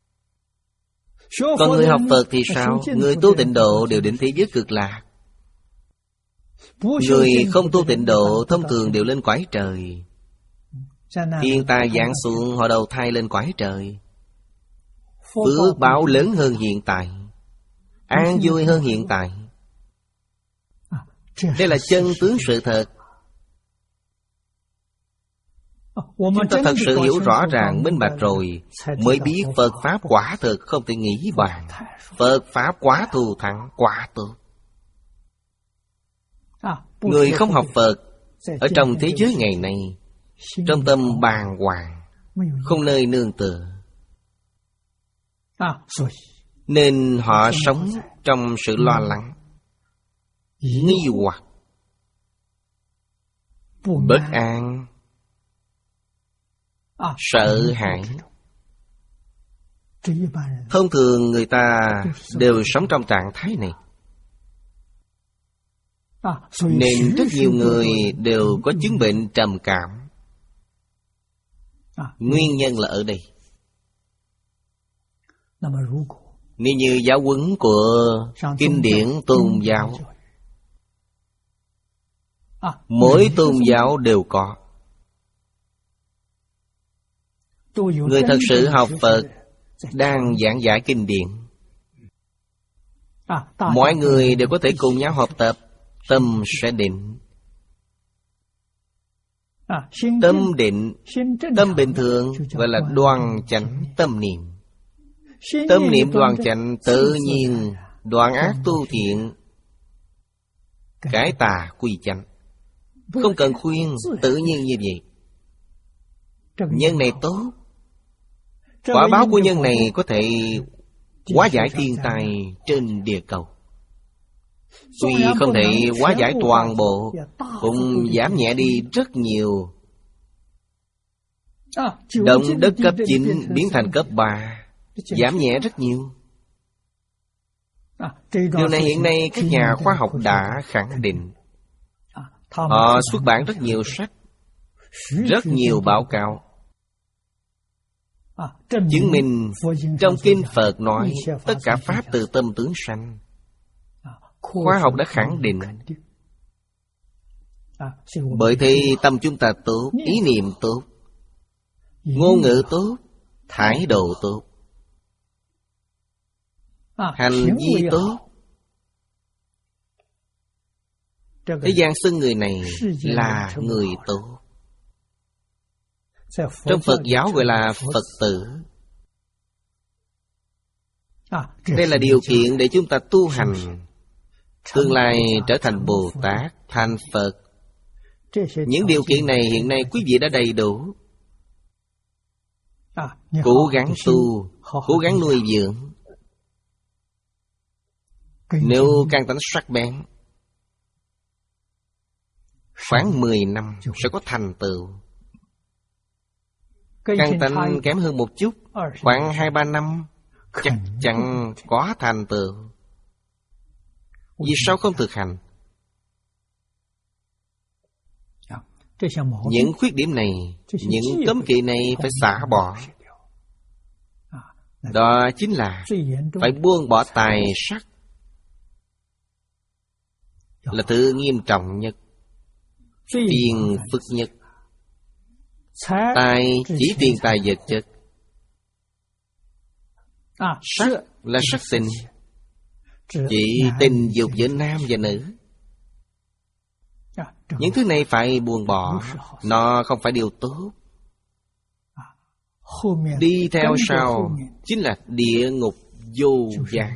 Speaker 1: Còn người học Phật thì sao? Người tu tịnh độ đều đến thế giới cực lạc. Người không tu tịnh độ thông thường đều lên cõi trời. Thiên tai giáng xuống, họ đầu thai lên cõi trời. Phước báo lớn hơn hiện tại, an vui hơn hiện tại. Đây là chân tướng sự thật. Chúng ta thật sự hiểu rõ ràng minh bạch rồi mới biết Phật Pháp quả thực không thể nghĩ bàn. Phật Pháp quá thù thắng, quá tốt. Người không học Phật ở trong thế giới ngày nay, trong tâm bàng hoàng, không nơi nương tựa, nên họ sống trong sự lo lắng, nghi hoặc, bất an, sợ hãi. Thông thường người ta đều sống trong trạng thái này, nên rất nhiều người đều có chứng bệnh trầm cảm. Nguyên nhân là ở đây. Nếu như giáo huấn của kinh điển tôn giáo, mỗi tôn giáo đều có. Người thật sự học Phật đang giảng giải kinh điển, mọi người đều có thể cùng nhau học tập. Tâm sẽ định. Tâm định, tâm bình thường gọi là đoan chánh tâm niệm. Tâm niệm đoan chánh tự nhiên đoạn ác tu thiện, cải tà quy chánh. Không cần khuyên, tự nhiên như vậy. Nhân này tốt. Quả báo của nhân này có thể hóa giải thiên tai trên địa cầu. Tuy không thể hóa giải toàn bộ, cũng giảm nhẹ đi rất nhiều. Động đất cấp chín biến thành cấp ba, giảm nhẹ rất nhiều. Điều này hiện nay các nhà khoa học đã khẳng định. Họ xuất bản rất nhiều sách, rất nhiều báo cáo, chứng minh trong kinh Phật nói tất cả pháp từ tâm tướng sanh. Khoa học đã khẳng định. Bởi thế tâm chúng ta tốt, ý niệm tốt, ngôn ngữ tốt, thái độ tốt, hành vi tốt. Thế gian xưng người này là người tốt. Trong Phật giáo gọi là Phật tử. Đây là điều kiện để chúng ta tu hành, tương lai trở thành Bồ Tát, thành Phật. Những điều kiện này hiện nay quý vị đã đầy đủ. Cố gắng tu, cố gắng nuôi dưỡng. Nếu căn tánh sắc bén, khoảng mười năm sẽ có thành tựu.
Speaker 2: căn tánh kém hơn một chút, khoảng hai ba năm chắc chắn có thành tựu. Vì sao không thực hành? Những khuyết điểm này, những cấm kỵ này phải xả bỏ. Đó chính là phải buông bỏ tài sắc, là thứ nghiêm trọng nhất, phiền phức nhất. Tài chỉ tiền tài vật chất, sắc là sắc tình, chỉ tình dục giữa nam và nữ. Những thứ này phải buông bỏ, nó không phải điều tốt. Đi theo sau chính là địa ngục vô gian.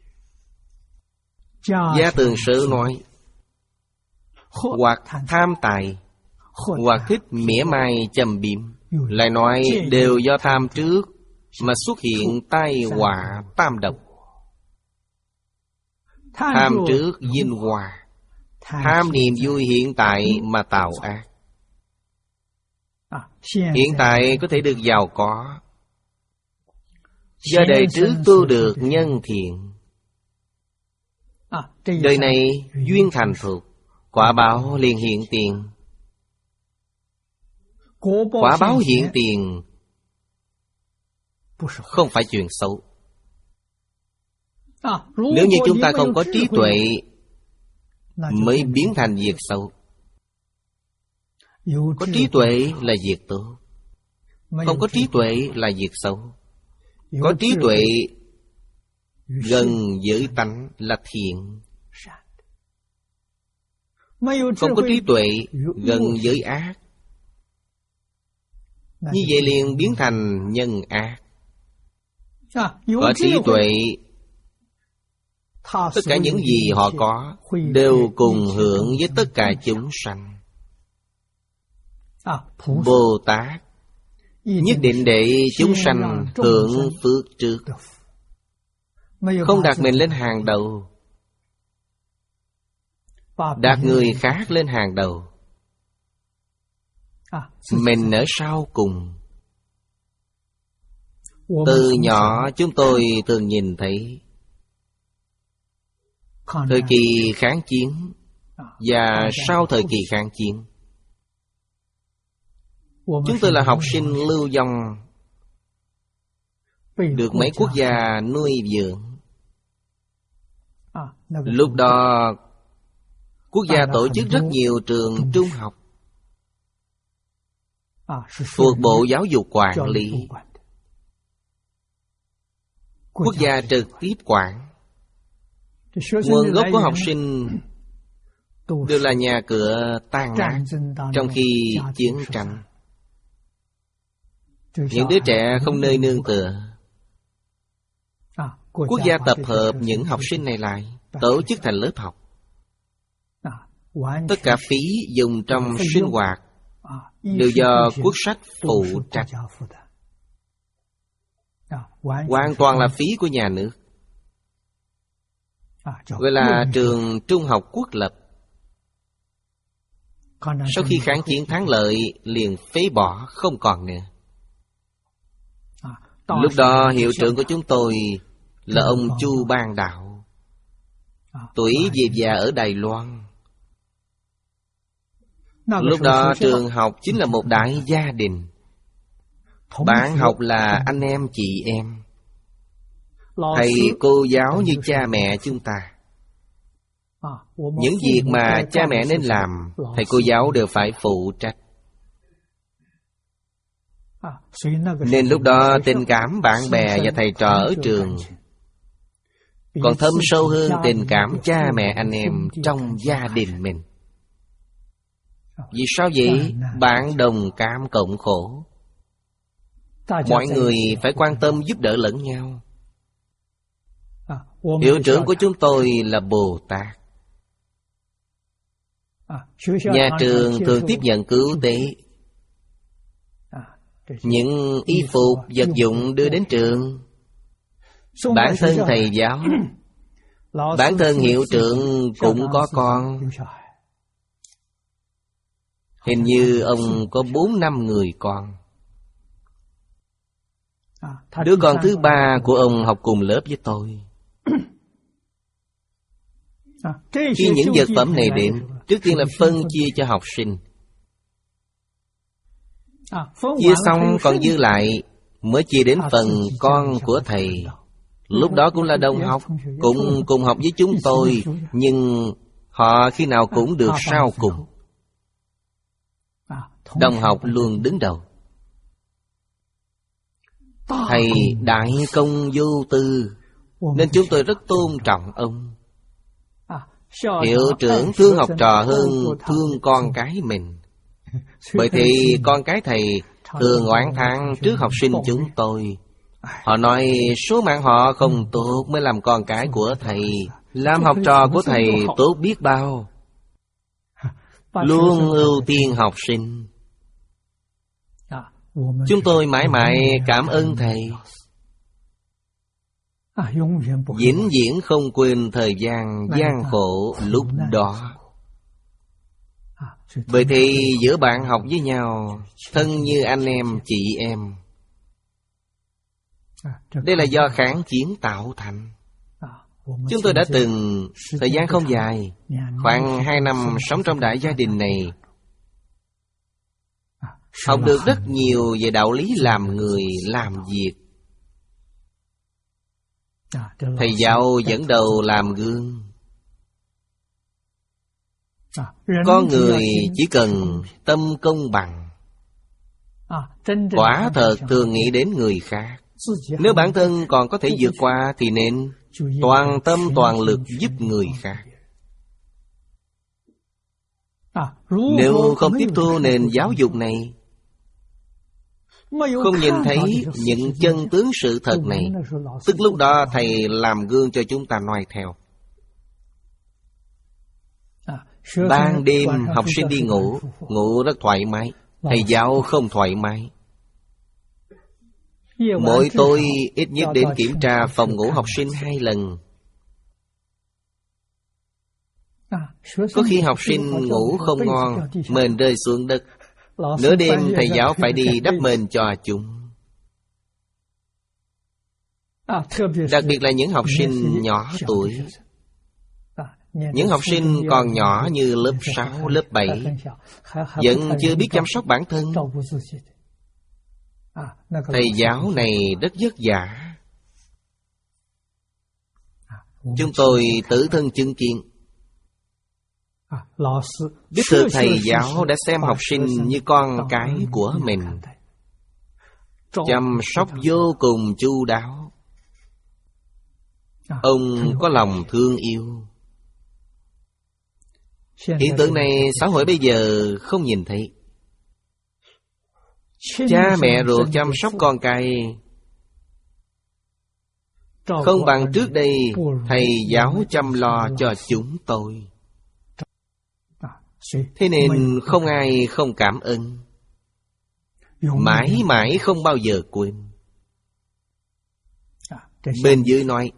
Speaker 2: Gia Tường Sự nói, hoặc tham tài, hoặc thích mỉa mai châm biếm, lại nói đều do tham trước mà xuất hiện tai họa tam độc. Tham trước dinh hòa, tham niềm vui hiện tại mà tạo ác. Hiện tại có thể được giàu có, do đời trước tu được nhân thiện. Đời này duyên thành thục, quả báo liền hiện tiền. Quả báo hiện tiền không phải chuyện xấu. Nếu như chúng ta không có trí tuệ, mới biến thành việc xấu. Có trí tuệ là việc tốt, không có trí tuệ là việc xấu. Có trí tuệ gần với tánh là thiện, không có trí tuệ gần với ác. Như vậy liền biến thành nhân ác. Có trí tuệ, tất cả những gì họ có đều cùng hưởng với tất cả chúng sanh. Bồ Tát nhất định để chúng sanh hưởng phước trước, không đặt mình lên hàng đầu, đặt người khác lên hàng đầu, mình ở sau cùng. Từ nhỏ chúng tôi thường nhìn thấy thời kỳ kháng chiến và sau thời kỳ kháng chiến. Chúng tôi là học sinh lưu vong, được mấy quốc gia nuôi dưỡng. Lúc đó quốc gia tổ chức rất nhiều trường trung học thuộc Bộ Giáo dục Quản lý. Quốc gia trực tiếp quản. Nguồn gốc của học sinh đều là nhà cửa tan nát trong khi chiến tranh. Những đứa trẻ không nơi nương tựa. Quốc gia tập hợp những học sinh này lại, tổ chức thành lớp học. Tất cả phí dùng trong sinh hoạt đều do quốc sách phụ trách, hoàn toàn là phí của nhà nước. Gọi là trường trung học quốc lập. Sau khi kháng chiến thắng lợi liền phế bỏ không còn nữa. Lúc đó hiệu trưởng của chúng tôi là ông Chu Ban Đạo, tuổi về già ở Đài Loan. Lúc đó trường học chính là một đại gia đình. Bạn học là anh em chị em, thầy cô giáo như cha mẹ chúng ta. Những việc mà cha mẹ nên làm, thầy cô giáo đều phải phụ trách. Nên lúc đó tình cảm bạn bè và thầy trò ở trường còn thâm sâu hơn tình cảm cha mẹ anh em trong gia đình mình. Vì sao vậy? Bạn đồng cảm cộng khổ. Mọi người phải quan tâm giúp đỡ lẫn nhau. Hiệu trưởng của chúng tôi là Bồ Tát. Nhà trường thường tiếp nhận cứu tế. Những y phục, vật dụng đưa đến trường. Bản thân thầy giáo, bản thân hiệu trưởng cũng có con. Hình như ông có bốn năm người con. Đứa con thứ ba của ông học cùng lớp với tôi. Khi những vật phẩm này đến, trước tiên là phân chia cho học sinh. Chia xong còn dư lại mới chia đến phần con của thầy. Lúc đó cũng là đồng học, cũng cùng học với chúng tôi, nhưng họ khi nào cũng được sau cùng. Đồng học luôn đứng đầu. Thầy đại công vô tư, nên chúng tôi rất tôn trọng ông. Hiệu trưởng thương học trò hơn thương con cái mình. Bởi thì con cái thầy thường oán thán trước học sinh chúng tôi. Họ nói số mạng họ không tốt mới làm con cái của thầy. Làm học trò của thầy tốt biết bao. Luôn ưu tiên học sinh. Chúng tôi mãi mãi cảm ơn thầy. Vĩnh viễn không quên thời gian gian khổ lúc đó. Bởi thì giữa bạn học với nhau, thân như anh em chị em. Đây là do kháng chiến tạo thành. Chúng tôi đã từng thời gian không dài, khoảng hai năm sống trong đại gia đình này, học được rất nhiều về đạo lý làm người, làm việc. Thầy giáo dẫn đầu làm gương. Con người chỉ cần tâm công bằng. Quả thật thường nghĩ đến người khác. Nếu bản thân còn có thể vượt qua thì nên toàn tâm toàn lực giúp người khác. Nếu không tiếp thu nền giáo dục này, không nhìn thấy những chân tướng sự thật này, tức lúc đó thầy làm gương cho chúng ta noi theo. Ban đêm học sinh đi ngủ, ngủ rất thoải mái. Thầy giáo không thoải mái. Mỗi tối ít nhất đến kiểm tra phòng ngủ học sinh hai lần. Có khi học sinh ngủ không ngon, mền rơi xuống đất. Nửa đêm thầy giáo phải đi đắp mền cho chúng. Đặc biệt là những học sinh nhỏ tuổi. Những học sinh còn nhỏ như lớp sáu, lớp bảy, vẫn chưa biết chăm sóc bản thân. Thầy giáo này rất vất vả. Chúng tôi tự thân chứng kiến. Đích thực thầy giáo đã xem học sinh như con cái của mình, chăm sóc vô cùng chu đáo. Ông có lòng thương yêu. Hiện tượng này xã hội bây giờ không nhìn thấy. Cha mẹ ruột chăm sóc con cái không bằng trước đây thầy giáo chăm lo cho chúng tôi. Thế nên không ai không cảm ơn, mãi mãi không bao giờ quên. Bên dưới nói,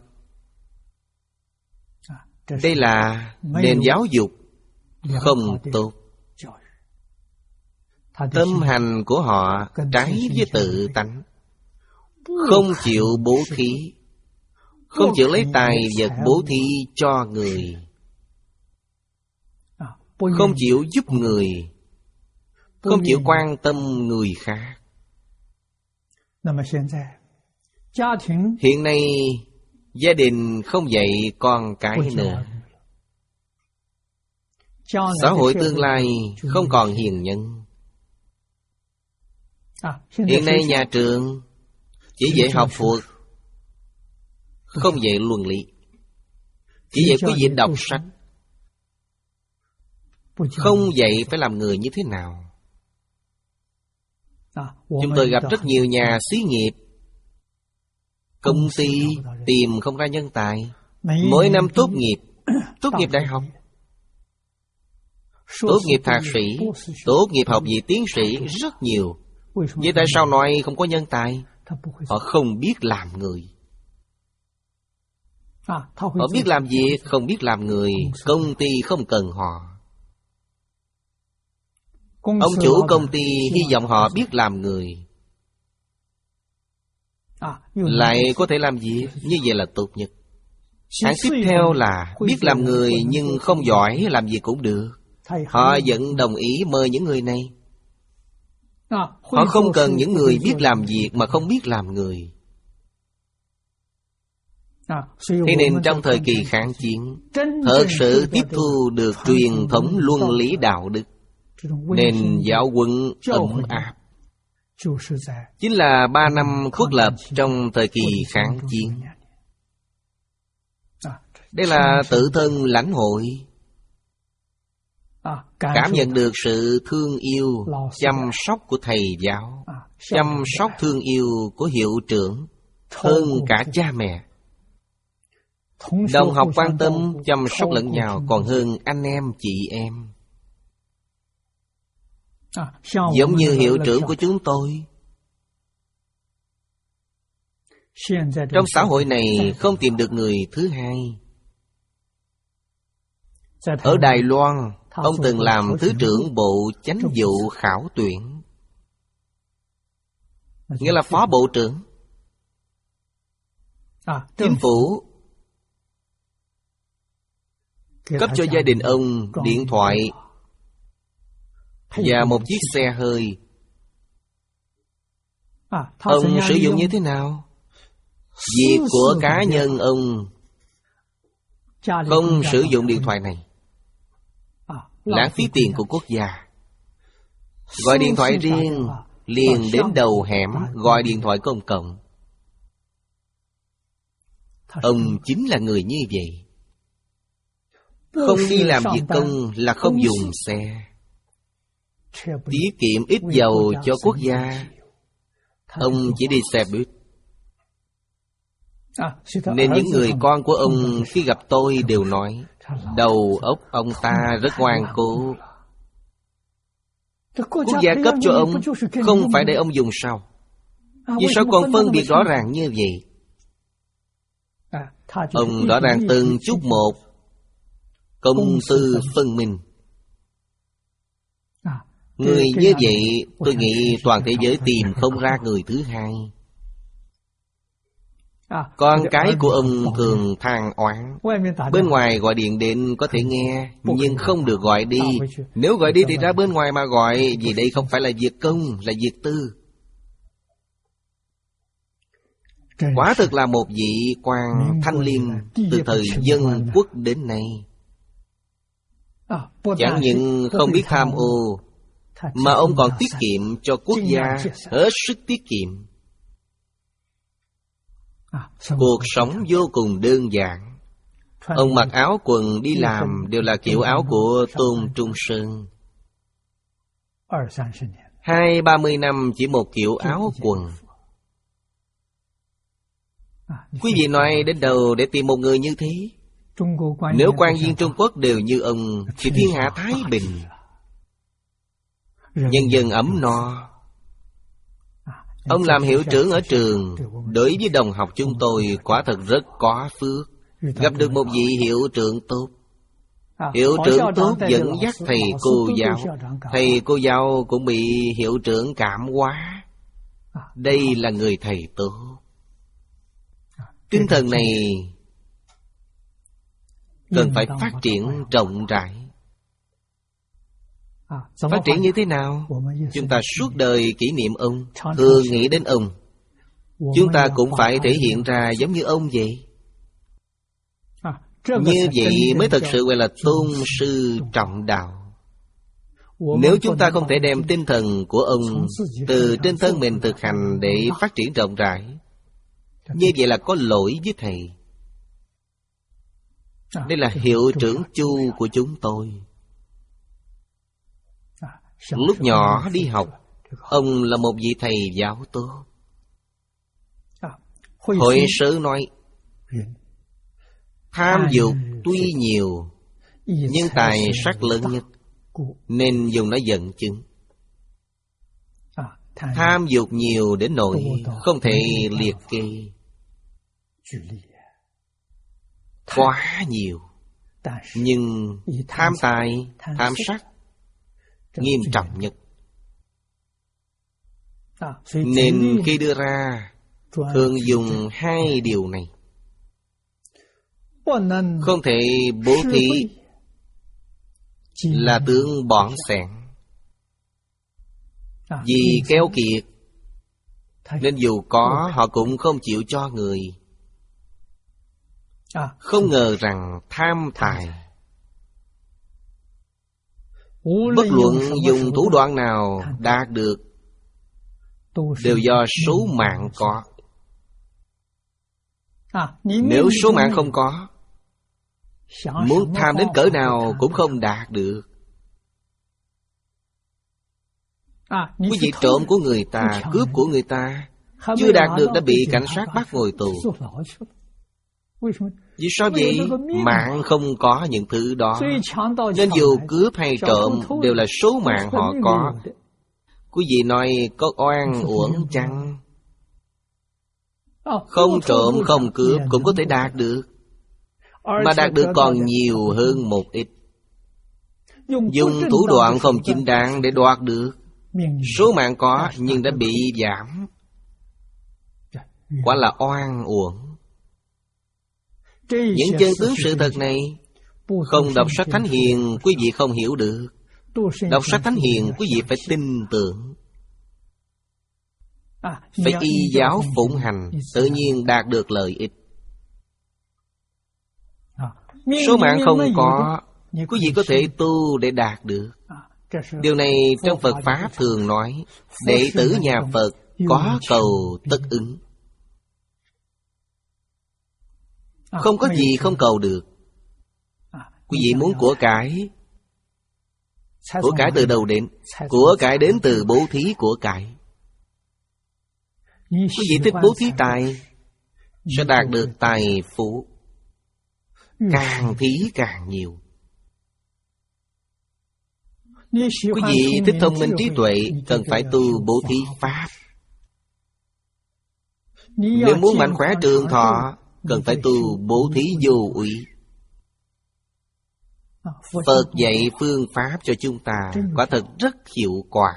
Speaker 2: đây là nền giáo dục không tốt. Tâm hành của họ trái với tự tánh, không chịu bố thí, không chịu lấy tài vật bố thí cho người, không chịu giúp người, không chịu quan tâm người khác. Hiện nay gia đình không dạy con cái nữa. Xã hội tương lai không còn hiền nhân. Hiện nay nhà trường chỉ dạy học thuộc, không dạy luân lý. Chỉ dạy quý vị đọc sách, không dạy phải làm người như thế nào. Chúng tôi gặp rất nhiều nhà xí nghiệp, công ty tìm không ra nhân tài. Mỗi năm tốt nghiệp, tốt nghiệp đại học, tốt nghiệp thạc sĩ, tốt nghiệp học vị tiến sĩ rất nhiều. Vậy tại sao nói không có nhân tài? Họ không biết làm người. Họ biết làm việc, không biết làm người. Công ty không cần họ. Ông chủ công ty hy vọng họ biết làm người. lại có thể làm việc, như vậy là tốt nhất. Hạng tiếp theo là biết làm người nhưng không giỏi làm việc cũng được. Họ vẫn đồng ý mời những người này. Họ không cần những người biết làm việc mà không biết làm người. Thế nên trong thời kỳ kháng chiến, thật sự tiếp thu được truyền thống luân lý đạo đức, nên giáo quân ấm áp. Chính là ba năm khuất lập trong thời kỳ kháng chiến. Đây là tự thân lãnh hội, cảm nhận được sự thương yêu, chăm sóc của thầy giáo, chăm sóc thương yêu của hiệu trưởng, hơn cả cha mẹ. Đồng học quan tâm, chăm sóc lẫn nhau còn hơn anh em chị em. Giống như hiệu trưởng của chúng tôi. Trong xã hội này không tìm được người thứ hai. Ở Đài Loan, ông từng làm Thứ trưởng Bộ Chánh vụ khảo tuyển, nghĩa là phó bộ trưởng. Chính phủ cấp cho gia đình ông điện thoại và một chiếc xe hơi. Ông sử dụng như thế nào? Việc của cá nhân ông không sử dụng điện thoại này, lãng phí tiền của quốc gia. Gọi điện thoại riêng liền đến đầu hẻm gọi điện thoại công cộng. Ông chính là người như vậy. Không đi làm việc công là không dùng xe, tiết kiệm ít dầu cho quốc gia. Ông chỉ đi xe buýt. Nên những người con của ông khi gặp tôi đều nói đầu óc ông ta rất ngoan cố. Quốc gia cấp cho ông không phải để ông dùng sao? Vì sao còn phân biệt rõ ràng như vậy? Ông rõ ràng từng chút một, công tư phân minh. Người như vậy tôi nghĩ toàn thế giới tìm không ra người thứ hai. Con cái của ông thường than oán. Bên ngoài gọi điện đến có thể nghe, nhưng không được gọi đi. Nếu gọi đi thì ra bên ngoài mà gọi, vì đây không phải là việc công, là việc tư. Quả thực là một vị quan thanh liêm từ thời dân quốc đến nay. Chẳng những không biết tham ô, mà ông còn tiết kiệm cho quốc gia, hết sức tiết kiệm. Cuộc sống vô cùng đơn giản. Ông mặc áo quần đi làm đều là kiểu áo của Tôn Trung Sơn. Hai ba mươi năm chỉ một kiểu áo quần. Quý vị nói đến đâu để tìm một người như thế? Nếu quan viên Trung Quốc đều như ông thì thiên hạ thái bình, nhân dân ấm no. Ông làm hiệu trưởng ở trường, đối với đồng học chúng tôi quả thật rất có phước. Gặp được một vị hiệu trưởng tốt. Hiệu trưởng tốt dẫn dắt thầy cô giáo. Thầy cô giáo cũng bị hiệu trưởng cảm hóa. Đây là người thầy tốt. Tinh thần này cần phải phát triển rộng rãi. Phát triển như thế nào? Chúng ta suốt đời kỷ niệm ông, thường nghĩ đến ông. Chúng ta cũng phải thể hiện ra giống như ông vậy. Như vậy mới thật sự gọi là tôn sư trọng đạo. Nếu chúng ta không thể đem tinh thần của ông từ trên thân mình thực hành để phát triển rộng rãi, như vậy là có lỗi với thầy. Đây là hiệu trưởng Chu của chúng tôi. Lúc nhỏ đi học, ông là một vị thầy giáo tốt. Hội sử nói, tham dục tuy nhiều, nhưng tài sắc lớn nhất, nên dùng nó dẫn chứng. Tham dục nhiều đến nỗi không thể liệt kê. Quá nhiều. Nhưng tham tài, tham sắc nghiêm trọng nhất. Nên khi đưa ra thường dùng hai điều này. Không thể bố thí là tướng bỏng sẻn. Vì keo kiệt nên dù có họ cũng không chịu cho người. Không ngờ rằng tham tài, bất luận dùng thủ đoạn nào đạt được đều do số mạng có. Nếu số mạng không có, muốn tham đến cỡ nào cũng không đạt được. Quý vị trộm của người ta, cướp của người ta, chưa đạt được đã bị cảnh sát bắt ngồi tù. Vì sao vậy? Mạng không có những thứ đó, nên dù cướp hay trộm đều là số mạng họ có. Quý vị nói có oan uổng chăng? Không trộm không cướp cũng có thể đạt được, mà đạt được còn nhiều hơn một ít. Dùng thủ đoạn không chính đáng để đoạt được, số mạng có nhưng đã bị giảm, quả là oan uổng. Những chân tướng sự thật này không đọc sách Thánh Hiền quý vị không hiểu được. Đọc sách Thánh Hiền quý vị phải tin tưởng, phải y giáo phụng hành, tự nhiên đạt được lợi ích. Số mạng không có, quý vị có thể tu để đạt được. Điều này trong Phật Pháp thường nói, đệ tử nhà Phật có cầu tất ứng. Không có gì không cầu được. Quý vị muốn của cải, của cải từ đâu đến? Của cải đến từ bố thí của cải. Quý vị thích bố thí tài, sẽ đạt được tài phú. Càng thí càng nhiều. Quý vị thích thông minh trí tuệ, cần phải tu bố thí Pháp. Nếu muốn mạnh khỏe trường thọ, cần phải tu bố thí vô úy. Phật dạy phương pháp cho chúng ta quả thật rất hiệu quả.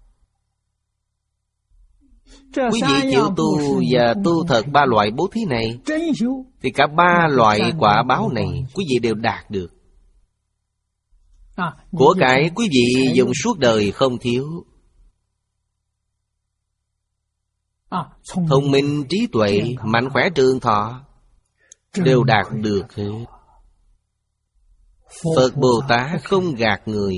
Speaker 2: Quý vị chịu tu và tu thật ba loại bố thí này, thì cả ba loại quả báo này quý vị đều đạt được. Của cải quý vị dùng suốt đời không thiếu. Thông minh trí tuệ, mạnh khỏe trường thọ đều đạt được hết. Phật Bồ Tát không gạt người.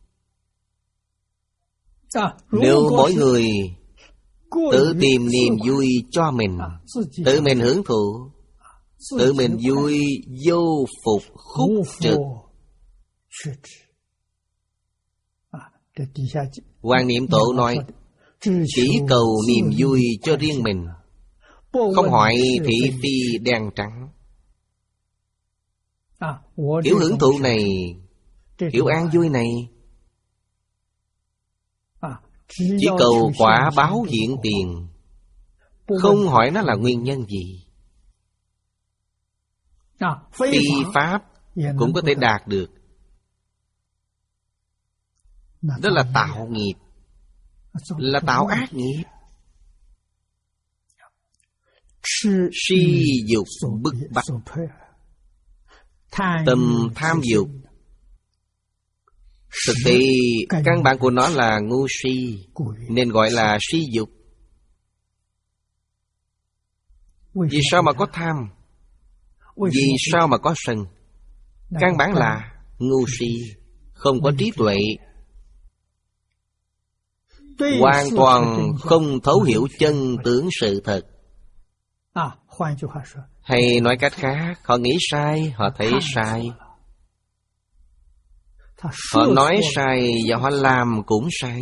Speaker 2: Nếu mỗi người tự tìm niềm vui cho mình, tự mình hưởng thụ, tự mình vui vô phục khúc trực. Hoàng Niệm Tổ nói, chỉ cầu niềm vui cho riêng mình, không hỏi thị phi đen trắng. Kiểu hưởng thụ này, kiểu an vui này, chỉ cầu quả báo hiện tiền, không hỏi nó là nguyên nhân gì. Phi pháp cũng có thể đạt được. Đó là tạo nghiệp, là tạo ác nghiệp. Si dục bức bách, tâm tham dục, thực tế căn bản của nó là ngu si, nên gọi là si dục. Vì sao mà có tham? Vì sao mà có sân? Căn bản là ngu si, không có trí tuệ, hoàn toàn không thấu hiểu chân tướng sự thật. Hay nói cách khác, họ nghĩ sai, họ thấy sai. Họ nói sai và họ làm cũng sai,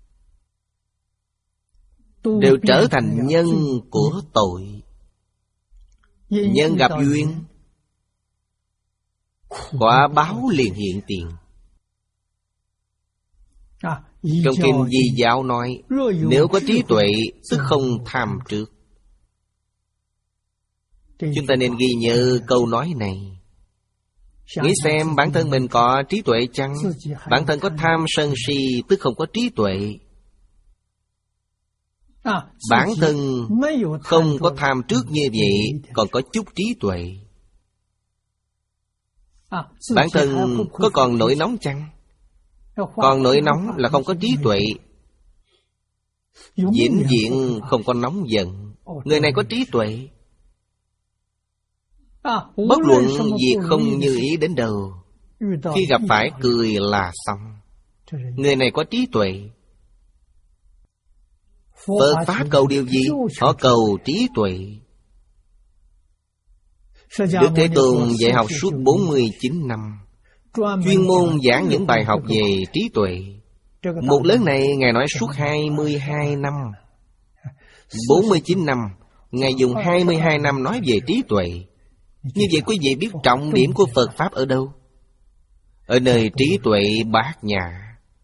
Speaker 2: đều trở thành nhân của tội. Nhân gặp duyên, quả báo liền hiện tiền. Trong kinh Di Giáo nói, nếu có trí tuệ tức không tham trước. Chúng ta nên ghi nhớ câu nói này. Nghĩ xem bản thân mình có trí tuệ chăng? Bản thân có tham sân si tức không có trí tuệ. Bản thân không có tham trước như vậy, còn có chút trí tuệ. Bản thân có còn nổi nóng chăng? Còn nổi nóng là không có trí tuệ. Vĩnh viễn không có nóng giận. Người này có trí tuệ. Bất luận việc không như ý đến đâu, khi gặp phải cười là xong. Người này có trí tuệ. Phật Pháp cầu điều gì? Họ cầu trí tuệ. Đức Thế Tôn dạy học suốt bốn mươi chín năm, chuyên môn giảng những bài học về trí tuệ. Một lớn này Ngài nói suốt hai mươi hai năm. Bốn mươi chín năm Ngài dùng hai mươi hai năm nói về trí tuệ. Như vậy quý vị biết trọng điểm của Phật Pháp ở đâu? Ở nơi trí tuệ bát nhã.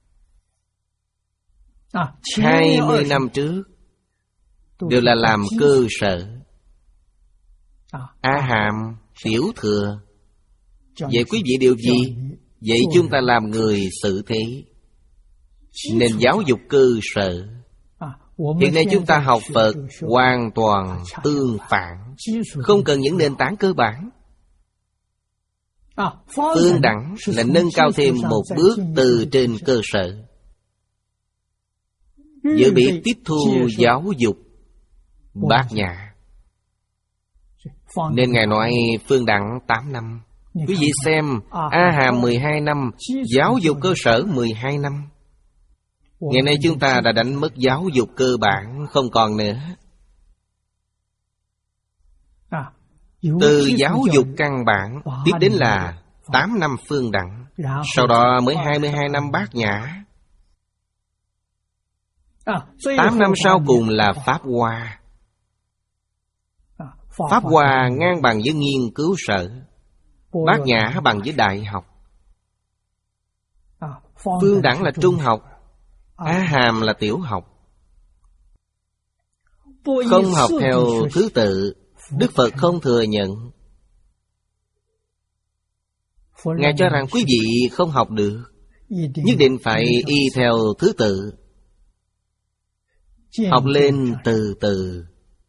Speaker 2: Hai mươi năm trước đều là làm cơ sở. A Hàm, Tiểu Thừa. Vậy quý vị điều gì? Vậy chúng ta làm người xử thế. Nền giáo dục cơ sở. Hiện nay chúng ta học Phật hoàn toàn tương phản. Không cần những nền tảng cơ bản. Phương đẳng là nâng cao thêm một bước từ trên cơ sở. Dự bị tiếp thu giáo dục bát nhã. Nên Ngài nói phương đẳng tám năm. Quý vị xem, A Hàm mười hai năm, giáo dục cơ sở mười hai năm. Ngày nay chúng ta đã đánh mất giáo dục cơ bản, không còn nữa. Từ giáo dục căn bản tiếp đến là tám năm phương đẳng, sau đó mới hai mươi hai năm bát nhã. Tám năm sau cùng là Pháp Hoa. Pháp Hoa ngang bằng với nghiên cứu sở, bát nhã bằng với đại học. Phương đẳng là trung học, A Hàm là tiểu học. Không học theo thứ tự, Đức Phật không thừa nhận. Ngài cho rằng quý vị không học được, nhất định phải y theo thứ tự. Học lên từ từ.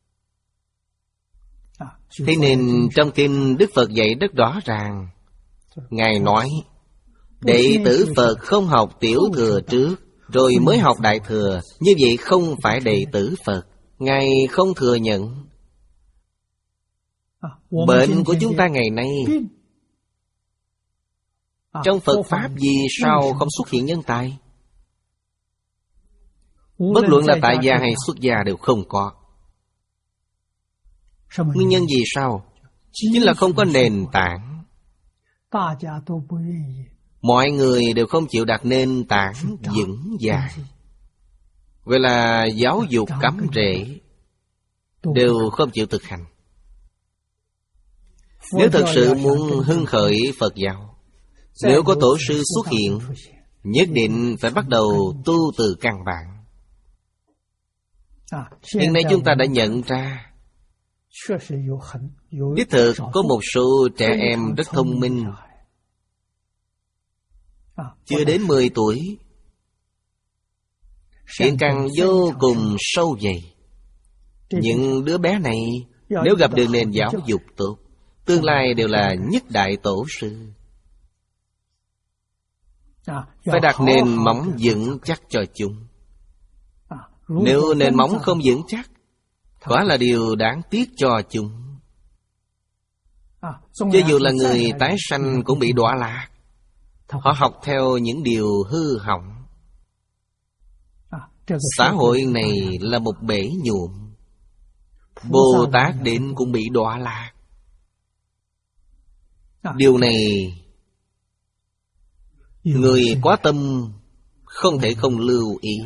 Speaker 2: Thế nên trong kinh Đức Phật dạy rất rõ ràng. Ngài nói, đệ tử Phật không học tiểu thừa trước, rồi mới học đại thừa, như vậy không phải đệ tử Phật. Ngài không thừa nhận. Bệnh của chúng ta ngày nay, trong Phật Pháp vì sao không xuất hiện nhân tài? Bất luận là tại gia hay xuất gia đều không có. Nguyên nhân vì sao? Chính là không có nền tảng. Mọi người đều không chịu đặt nền tảng vững vàng. Vậy là giáo dục cắm rễ, đều không chịu thực hành. Nếu thật sự muốn hưng khởi Phật giáo, nếu có tổ sư xuất hiện, nhất định phải bắt đầu tu từ căn bản. Hiện nay chúng ta đã nhận ra, đích thực có một số trẻ em rất thông minh, chưa đến mười tuổi, thiện căn vô cùng sâu dày. Những đứa bé này nếu gặp được nền giáo dục tốt, tương lai đều là nhất đại tổ sư. Phải đặt nền móng vững chắc cho chúng. Nếu nền móng không vững chắc, quả là điều đáng tiếc cho chúng. Cho dù là người tái sanh cũng bị đọa lạc. Họ học theo những điều hư hỏng. Xã hội này là một bể nhuộm. Bồ Tát đến cũng bị đọa lạc. Điều này người quá tâm không thể không lưu ý.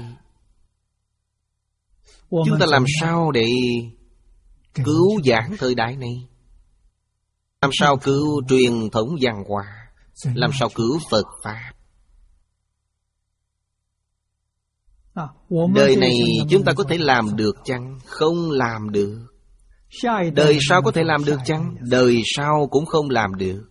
Speaker 2: Chúng ta làm sao để cứu vãn thời đại này? Làm sao cứu truyền thống văn hóa? Làm sao cứu Phật Pháp? Đời này chúng ta có thể làm được chăng? Không làm được. Đời sau có thể làm được chăng? Đời sau cũng không làm được.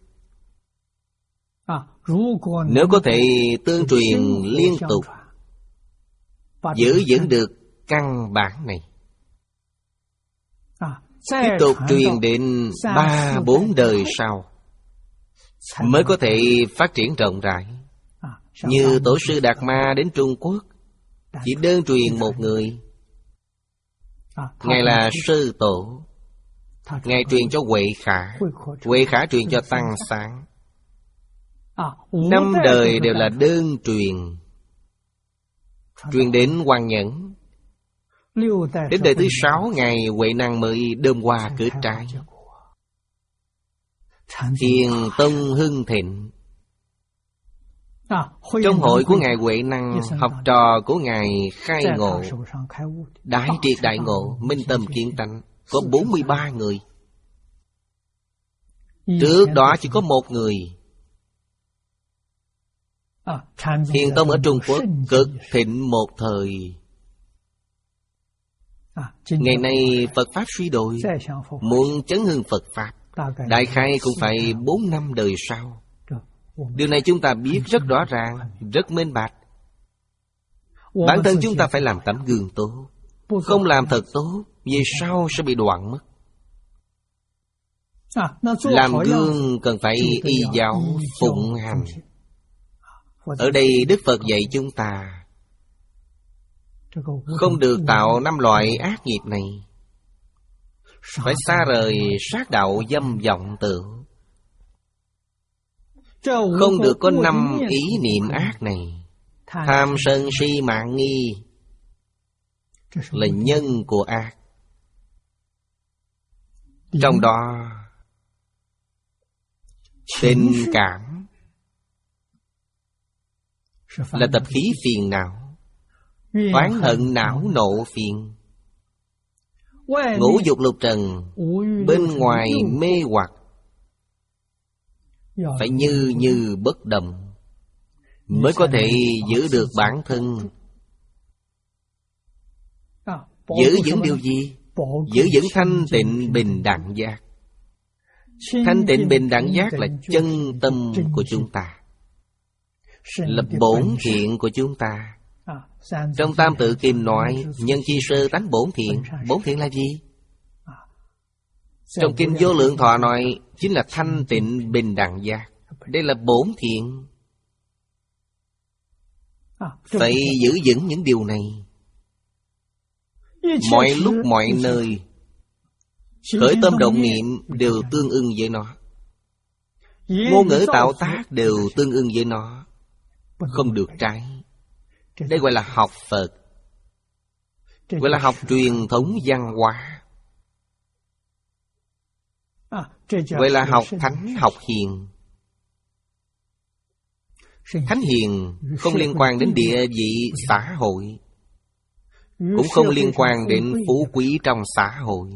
Speaker 2: Nếu có thể tương truyền liên tục, giữ vững được căn bản này. Tiếp tục truyền đến ba bốn đời sau mới có thể phát triển rộng rãi. Như Tổ sư Đạt Ma đến Trung Quốc, chỉ đơn truyền một người. Ngài là Sư Tổ. Ngài truyền cho Huệ Khả, Huệ Khả truyền cho Tăng Sáng. Năm đời đều là đơn truyền. Truyền đến Hoàng Nhẫn. Đến đời thứ sáu, Ngài Huệ Năng mới đơm hoa kết trái. Thiền Tông hưng thịnh. Trong hội của Ngài Huệ Năng, học trò của Ngài khai ngộ, đại triệt đại ngộ, minh tâm kiến tánh, có bốn mươi ba người. Trước đó chỉ có một người. Thiền Tông ở Trung Quốc cực thịnh một thời. Ngày nay Phật Pháp suy đồi, muốn chấn hưng Phật Pháp, đại khái cũng phải bốn năm đời sau. Điều này chúng ta biết rất rõ ràng, rất minh bạch. Bản thân chúng ta phải làm tấm gương tốt. Không làm thật tốt, về sau sẽ bị đoạn mất. Làm gương cần phải y giáo phụng hành. Ở đây Đức Phật dạy chúng ta không được tạo năm loại ác nghiệp này. Phải xa rời sát đạo dâm vọng tưởng. Không được có năm ý niệm ác này. Tham sân si mạng nghi là nhân của ác. Trong đó tình cảm là tập khí phiền não. Oán hận não nộ phiền. Ngũ dục lục trần bên ngoài mê hoặc, phải như như bất động mới có thể giữ được bản thân. Giữ vững điều gì? Giữ vững thanh tịnh bình đẳng giác. Thanh tịnh bình đẳng giác là chân tâm của chúng ta, là bổn thiện của chúng ta. Trong Tam Tự Kim nói, nhân chi sơ tánh bổn thiện. Bổn thiện là gì? Trong Kinh Vô Lượng Thọ nói, chính là thanh tịnh bình đẳng giác. Đây là bổn thiện. Phải giữ vững những điều này. Mọi lúc mọi nơi, khởi tâm động niệm đều tương ưng với nó. Ngôn ngữ tạo tác đều tương ưng với nó. Không được trái. Đây gọi là học Phật, gọi là học truyền thống văn hóa, gọi là học thánh, học hiền. Thánh hiền không liên quan đến địa vị xã hội, cũng không liên quan đến phú quý trong xã hội,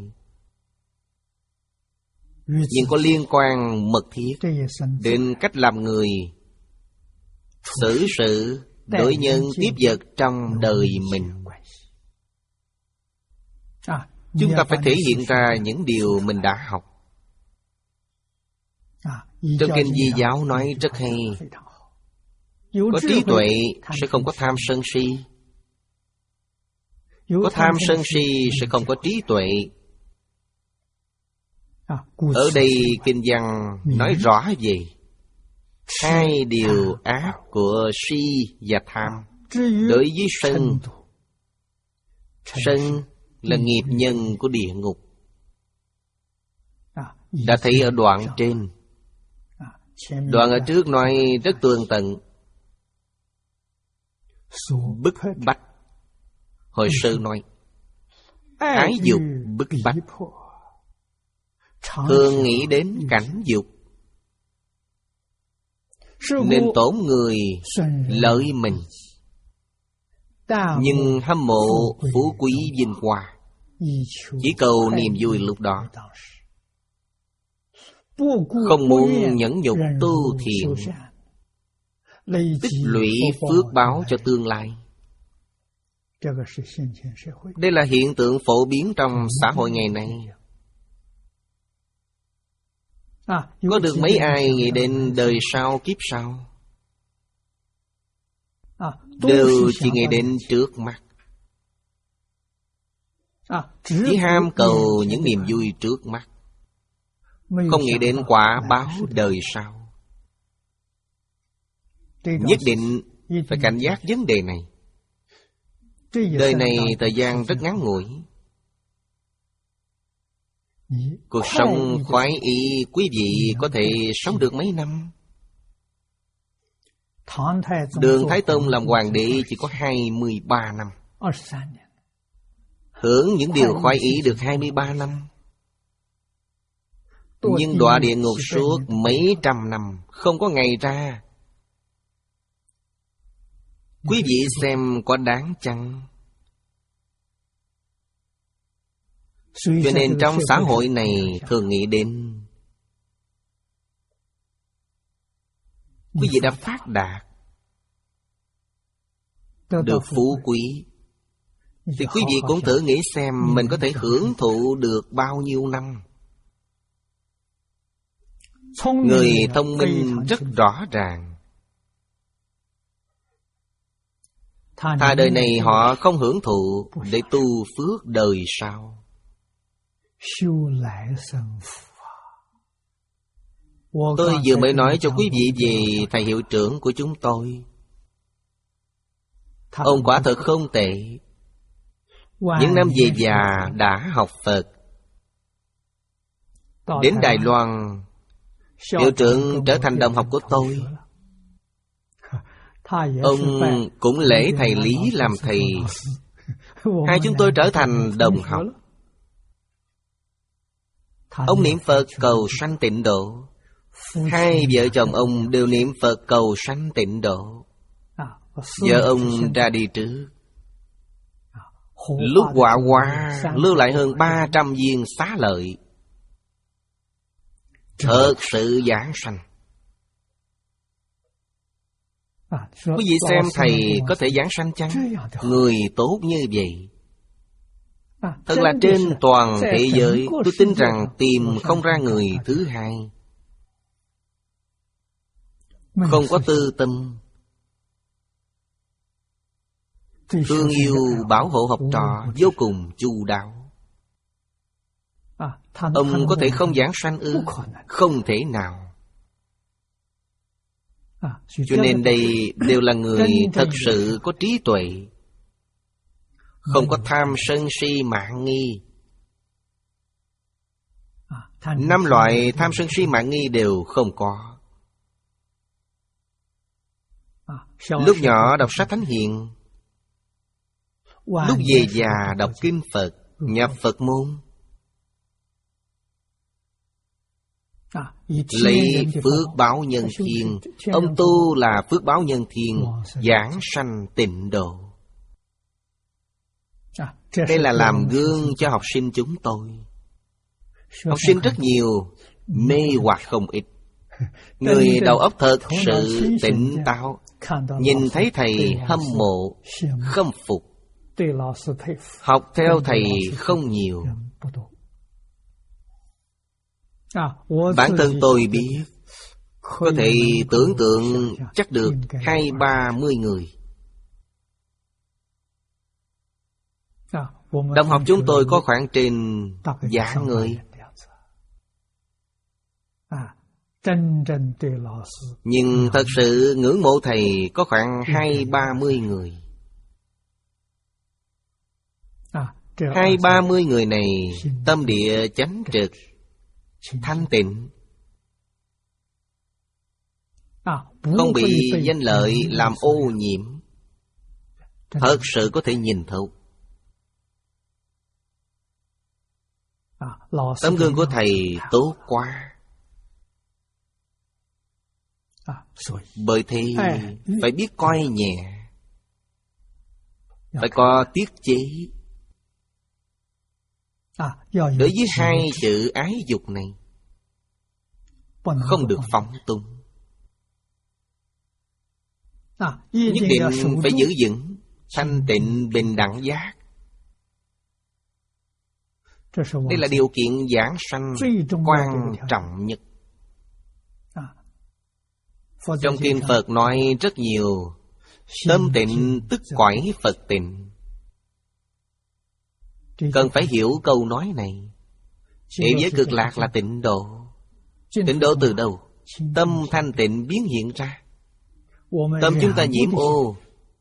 Speaker 2: nhưng có liên quan mật thiết đến cách làm người, xử sự, đối nhân tiếp vật trong đời mình. Chúng ta phải thể hiện ra những điều mình đã học. Trong Kinh Di Giáo nói rất hay, có trí tuệ sẽ không có tham sân si, có tham sân si sẽ không có trí tuệ. Ở đây Kinh văn nói rõ về hai điều ác của si và tham. Đối với sân, sân là nghiệp nhân của địa ngục. Đã thấy ở đoạn trên. Đoạn ở trước nói rất tường tận. Bức bách. Hồi sơ nói ái dục bức bách, thường nghĩ đến cảnh dục, nên tổn người lợi mình, nhưng hâm mộ phú quý vinh hoa, chỉ cầu niềm vui lúc đó, không muốn nhẫn nhục tu thiện, tích lũy phước báo cho tương lai. Đây là hiện tượng phổ biến trong xã hội ngày nay. Có được mấy ai nghĩ đến đời sau kiếp sau, đều chỉ nghĩ đến trước mắt. chỉ ham cầu những niềm vui trước mắt, không nghĩ đến quả báo đời sau. Nhất định phải cảnh giác vấn đề này. Đời này thời gian rất ngắn ngủi. Cuộc sống khoái ý, quý vị có thể sống được mấy năm. Đường Thái Tông làm hoàng đế chỉ có hai mươi ba năm, hưởng những điều khoái ý được hai mươi ba năm. Nhưng đọa địa ngục suốt mấy trăm năm, không có ngày ra. Quý vị xem có đáng chăng? Cho nên trong xã hội này thường nghĩ đến quý vị đã phát đạt, được phú quý, thì quý vị cũng thử nghĩ xem mình có thể hưởng thụ được bao nhiêu năm. Người thông minh rất rõ ràng, thà đời này họ không hưởng thụ để tu phước đời sau. Tôi vừa mới nói cho quý vị về thầy hiệu trưởng của chúng tôi. Ông quả thật không tệ. Những năm về già đã học Phật. Đến Đài Loan, hiệu trưởng trở thành đồng học của tôi. Ông cũng lễ thầy Lý làm thầy. Hai chúng tôi trở thành đồng học. Ông niệm Phật cầu sanh tịnh độ, hai vợ chồng ông đều niệm Phật cầu sanh tịnh độ. Vợ ông ra đi trước. Lúc quả qua lưu lại hơn ba trăm viên xá lợi. Thật sự giảng sanh. Quý vị xem thầy có thể giảng sanh chăng? Người tốt như vậy thật là trên toàn thế giới, tôi tin rằng tìm không ra người thứ hai. Không có tư tâm, thương yêu bảo hộ học trò vô cùng chu đáo. Ông có thể không giảng sanh ư? Không thể nào. Cho nên đây đều là người thật sự có trí tuệ, không có tham sân si mạn nghi. Năm loại tham sân si mạn nghi đều không có. Lúc nhỏ đọc sách Thánh Hiền, lúc về già đọc kinh Phật, nhập Phật môn, lấy phước báo nhân thiên. Ông tu là phước báo nhân thiên, giảng sanh tịnh độ. Đây là làm gương cho học sinh chúng tôi. Học sinh rất nhiều, mê hoặc không ít. Người đầu óc thật sự tỉnh táo, nhìn thấy thầy hâm mộ, khâm phục. Học theo thầy không nhiều. Bản thân tôi biết, có thể tưởng tượng chắc được hai ba mươi người. Đồng học chúng tôi có khoảng trên vạn người. Nhưng thật sự ngưỡng mộ thầy có khoảng hai ba mươi người. Hai ba mươi người này tâm địa chánh trực, thanh tịnh, không bị danh lợi làm ô nhiễm, thật sự có thể nhìn thấu. Tấm gương của thầy tốt quá. Bởi thế phải biết coi nhẹ, phải có tiết chế. Đối với hai chữ ái dục này, không được phóng túng. Nhất định phải giữ vững thanh tịnh bình đẳng giác. Đây là điều kiện giảng sanh quan trọng nhất. Trong kinh Phật nói rất nhiều, tâm tịnh tức cõi Phật tịnh. Cần phải hiểu câu nói này. Thế giới cực lạc là tịnh độ. Tịnh độ từ đâu? Tâm thanh tịnh biến hiện ra. Tâm chúng ta nhiễm ô,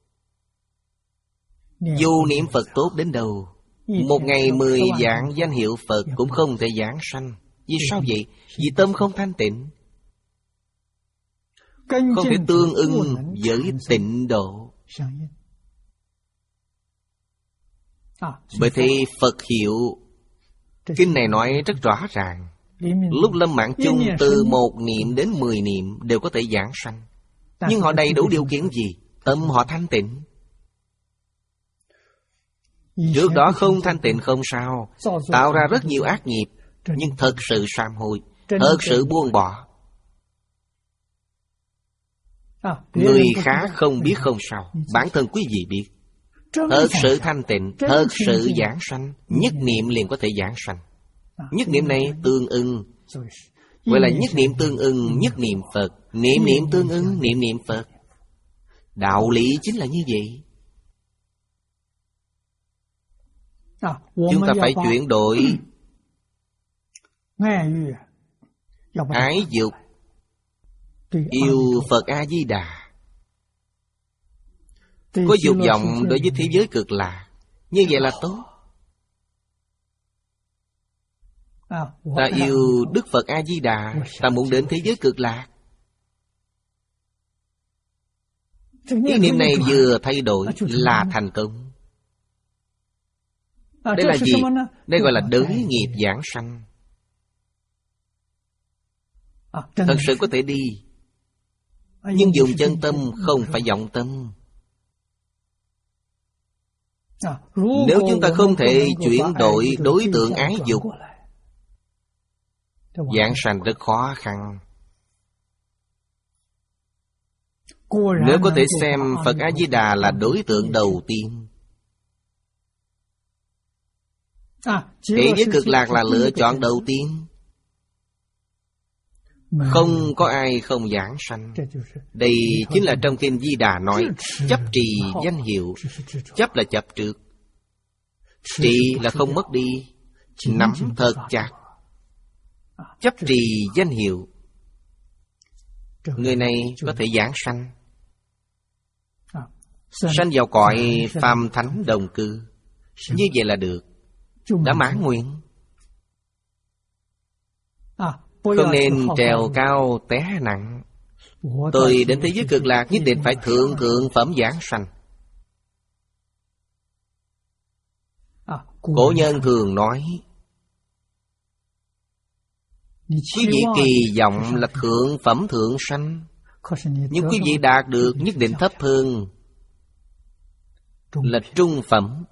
Speaker 2: dù niệm Phật tốt đến đâu, một ngày mười vạn danh hiệu Phật cũng không thể giảng sanh. Vì sao vậy? Vì tâm không thanh tịnh, không thể tương ưng với tịnh độ. Bởi thế Phật hiệu kinh này nói rất rõ ràng. Lúc lâm mạng chung, từ một niệm đến mười niệm đều có thể giảng sanh. Nhưng họ đầy đủ điều kiện gì? Tâm họ thanh tịnh. Trước đó không thanh tịnh không sao, tạo ra rất nhiều ác nghiệp, nhưng thật sự sám hối, thật sự buông bỏ. Người khác không biết không sao, bản thân quý vị biết. Thật sự thanh tịnh, thật sự giảng sanh, nhất niệm liền có thể giảng sanh. Nhất niệm này tương ưng, gọi là nhất niệm tương ưng, nhất niệm Phật. Niệm niệm tương ưng, niệm niệm Phật. Đạo lý chính là như vậy. Chúng ta phải chuyển đổi ái dục, yêu Phật A-di-đà. Có dục vọng đối với thế giới cực lạc, như vậy là tốt. Ta yêu Đức Phật A-di-đà, ta muốn đến thế giới cực lạc. Ý niệm này vừa thay đổi là thành công. Đây là gì? Đây gọi là đới nghiệp giảng sanh. Thật sự có thể đi, nhưng dùng chân tâm, không phải vọng tâm. Nếu chúng ta không thể chuyển đổi đối tượng ái dục, giảng sanh rất khó khăn. Nếu có thể xem Phật A-di-đà là đối tượng đầu tiên, thế giới cực lạc là lựa chọn đầu tiên. Không có ai không giảng sanh. Đây chính là trong kinh Di Đà nói, chấp trì danh hiệu. Chấp là chấp trước, trì là không mất đi, nắm thật chặt. Chấp trì danh hiệu, người này có thể giảng sanh, sanh vào cõi phàm thánh đồng cư. Như vậy là được, đã mãn nguyện. Không nên trèo cao té nặng. Tôi đến thế giới cực lạc nhất định phải thượng thượng phẩm giảng sanh. Cổ nhân thường nói, quý vị kỳ vọng là thượng phẩm thượng sanh, nhưng quý vị đạt được nhất định thấp hơn, là trung phẩm.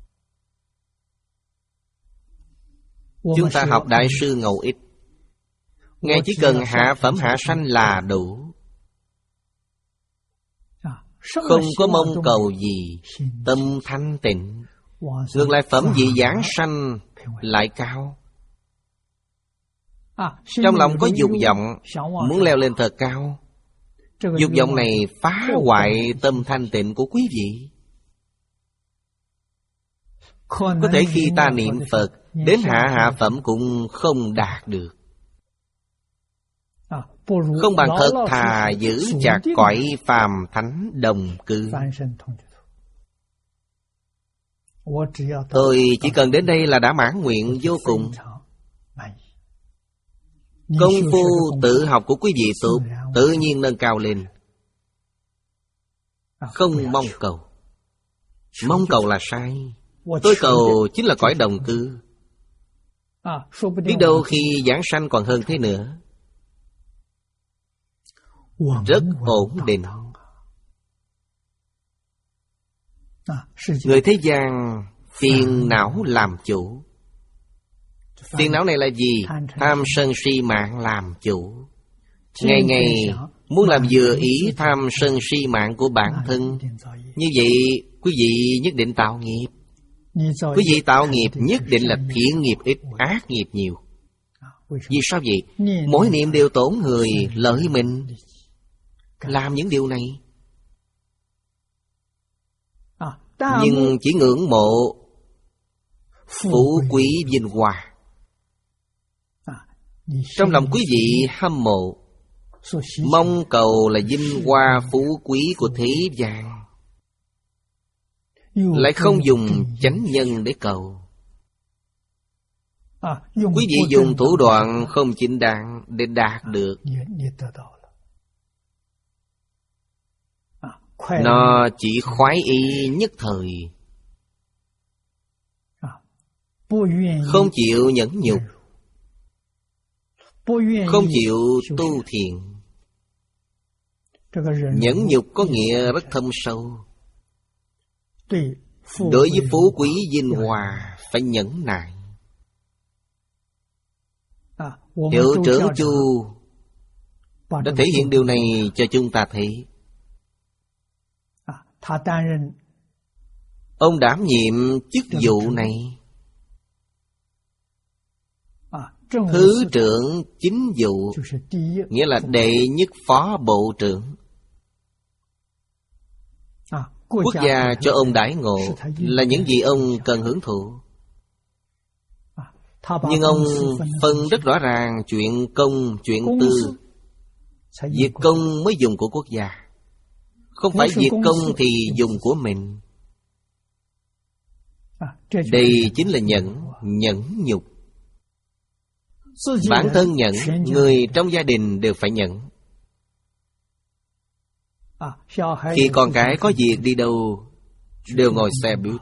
Speaker 2: Chúng ta học Đại sư Ngẫu Ích, Ngài chỉ cần hạ phẩm hạ sanh là đủ, không có mong cầu gì, tâm thanh tịnh. Ngược lại phẩm vị giảng sanh lại cao. Trong lòng có dục vọng, muốn leo lên thật cao. Dục vọng này phá hoại tâm thanh tịnh của quý vị. Có thể khi ta niệm Phật, đến hạ hạ phẩm cũng không đạt được. Không bằng thật thà giữ chặt cõi phàm thánh đồng cư. Tôi chỉ cần đến đây là đã mãn nguyện vô cùng. Công phu tự học của quý vị tốt, tự nhiên nâng cao lên. Không mong cầu. Mong cầu là sai. Tôi cầu chính là cõi đồng cư. Biết đâu khi giảng sanh còn hơn thế nữa. Rất ổn định. Người thế gian phiền não làm chủ. Phiền não này là gì? Tham sân si mạng làm chủ. Ngày ngày muốn làm vừa ý tham sân si mạng của bản thân. Như vậy quý vị nhất định tạo nghiệp. Quý vị tạo nghiệp nhất định là thiện nghiệp ít, ác nghiệp nhiều. Vì sao vậy? Mỗi niệm đều tổn người, lợi mình. Làm những điều này, nhưng chỉ ngưỡng mộ, phú quý vinh hoa. Trong lòng quý vị hâm mộ, mong cầu là vinh hoa phú quý của thế gian, lại không dùng chánh nhân để cầu. Quý vị dùng thủ đoạn không chính đáng để đạt được, nó chỉ khoái ý nhất thời, không chịu nhẫn nhục, không chịu tu thiện. Nhẫn nhục có nghĩa rất thâm sâu. Đối với phú quý vinh hoa phải nhẫn nại. Hiệu trưởng Chu đã thể hiện điều này cho chúng ta thấy. Ông đảm nhiệm chức vụ này, Thứ trưởng chính vụ, nghĩa là đệ nhất phó bộ trưởng. Quốc gia cho ông đãi ngộ là những gì ông cần hưởng thụ. Nhưng ông phân rất rõ ràng chuyện công, chuyện tư. Việc công mới dùng của quốc gia, không phải việc công thì dùng của mình. Đây chính là nhẫn, nhẫn nhục. Bản thân nhẫn, người trong gia đình đều phải nhẫn. Khi con cái có việc đi đâu, đều ngồi xe buýt.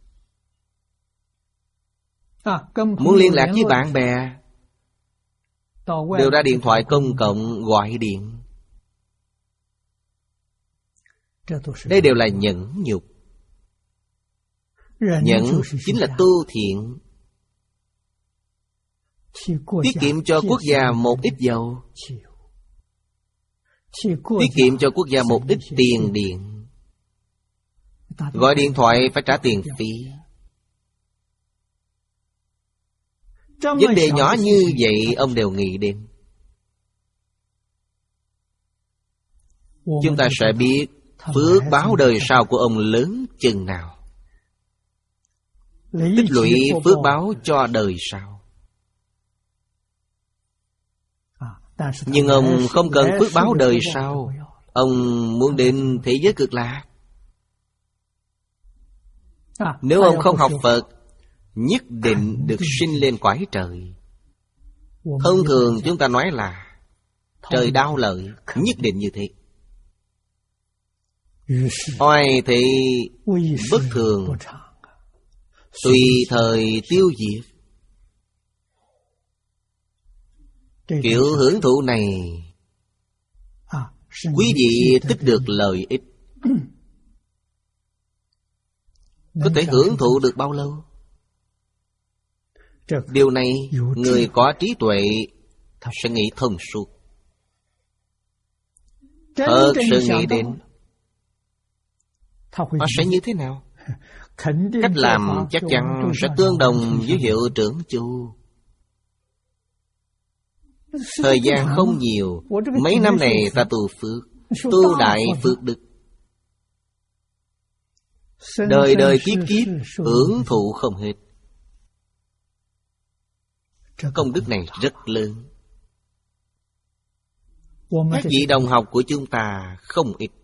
Speaker 2: Muốn liên lạc với bạn bè, đều ra điện thoại công cộng gọi điện. Đây đều là nhẫn nhục. Nhẫn chính là tu thiện, tiết kiệm cho quốc gia một ít dầu, tiết kiệm cho quốc gia một ít tiền điện. Gọi điện thoại phải trả tiền phí. Vấn đề nhỏ như vậy ông đều nghĩ đến. Chúng ta sẽ biết phước báo đời sau của ông lớn chừng nào, tích lũy phước báo cho đời sau. Nhưng ông không cần phước báo đời sau, ông muốn đến thế giới cực lạc. Nếu ông không học Phật, nhất định được sinh lên cõi trời. Thông thường chúng ta nói là trời đau lợi, nhất định như thế. Oai thì bất thường, tùy thời tiêu diệt. Kiểu hưởng thụ này, quý vị tích được lợi ích. Có thể hưởng thụ được bao lâu? Điều này người có trí tuệ sẽ nghĩ thông suốt. Thật sự nghĩ đến họ sẽ như thế nào? Cách làm chắc chắn sẽ tương đồng với hiệu trưởng Chu. Thời gian không nhiều, mấy năm này ta tu phước, tu đại phước đức. Đời đời kiếp kiếp hưởng thụ không hết. Công đức này rất lớn. Các vị đồng học của chúng ta không ít.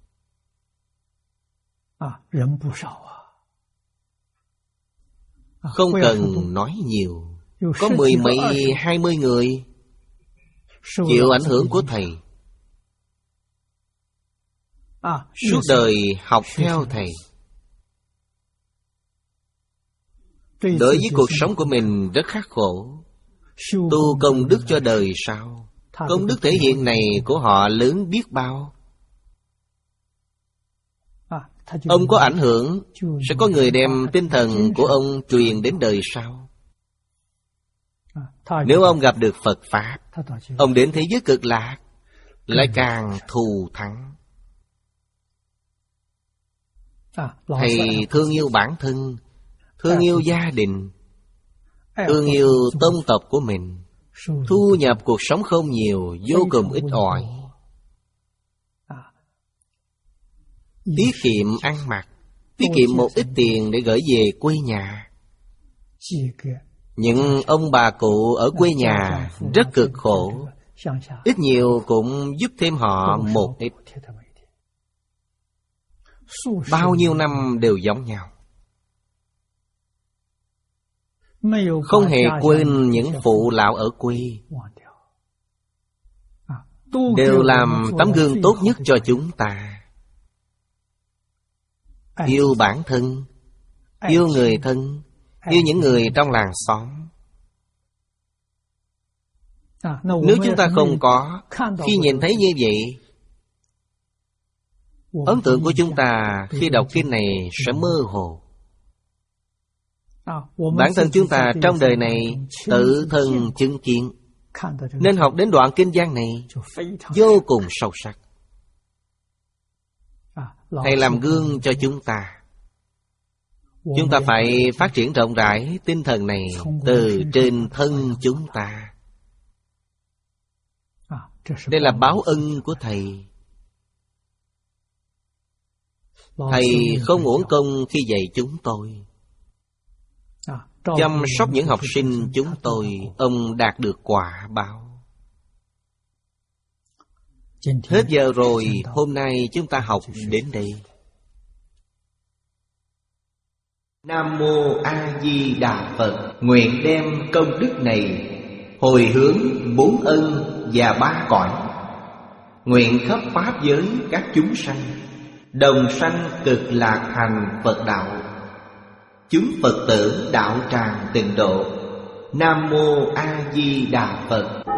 Speaker 2: Không cần nói nhiều, có mười mấy hai mươi người chịu ảnh hưởng của thầy, suốt đời học theo thầy. Đối với cuộc sống của mình rất khắc khổ, tu công đức cho đời sau. Công đức thể hiện này của họ lớn biết bao. Ông có ảnh hưởng, sẽ có người đem tinh thần của ông truyền đến đời sau. Nếu ông gặp được Phật Pháp, ông đến thế giới cực lạc, lại càng thù thắng. Thầy thương yêu bản thân, thương yêu gia đình, thương yêu tông tộc của mình. Thu nhập cuộc sống không nhiều, vô cùng ít ỏi. Tiết kiệm ăn mặc, tiết kiệm một ít tiền để gửi về quê nhà. Những ông bà cụ ở quê nhà rất cực khổ, ít nhiều cũng giúp thêm họ một ít. Bao nhiêu năm đều giống nhau, không hề quên những phụ lão ở quê, đều làm tấm gương tốt nhất cho chúng ta. Yêu bản thân, yêu người thân, yêu những người trong làng xóm. Nếu chúng ta không có, khi nhìn thấy như vậy, ấn tượng của chúng ta khi đọc kinh này sẽ mơ hồ. Bản thân chúng ta trong đời này tự thân chứng kiến, nên học đến đoạn kinh văn này vô cùng sâu sắc. Thầy làm gương cho chúng ta. Chúng ta phải phát triển rộng rãi tinh thần này từ trên thân chúng ta. Đây là báo ân của Thầy. Thầy không uổng công khi dạy chúng tôi. Chăm sóc những học sinh chúng tôi, ông đạt được quả báo. Hết giờ rồi, hôm nay chúng ta học đến đây.
Speaker 1: Nam Mô A Di Đà Phật. Nguyện đem công đức này hồi hướng bốn ân và ba cõi, nguyện khắp pháp giới các chúng sanh đồng sanh cực lạc thành Phật đạo. Chúng Phật tử đạo tràng tịnh độ. Nam Mô A Di Đà Phật.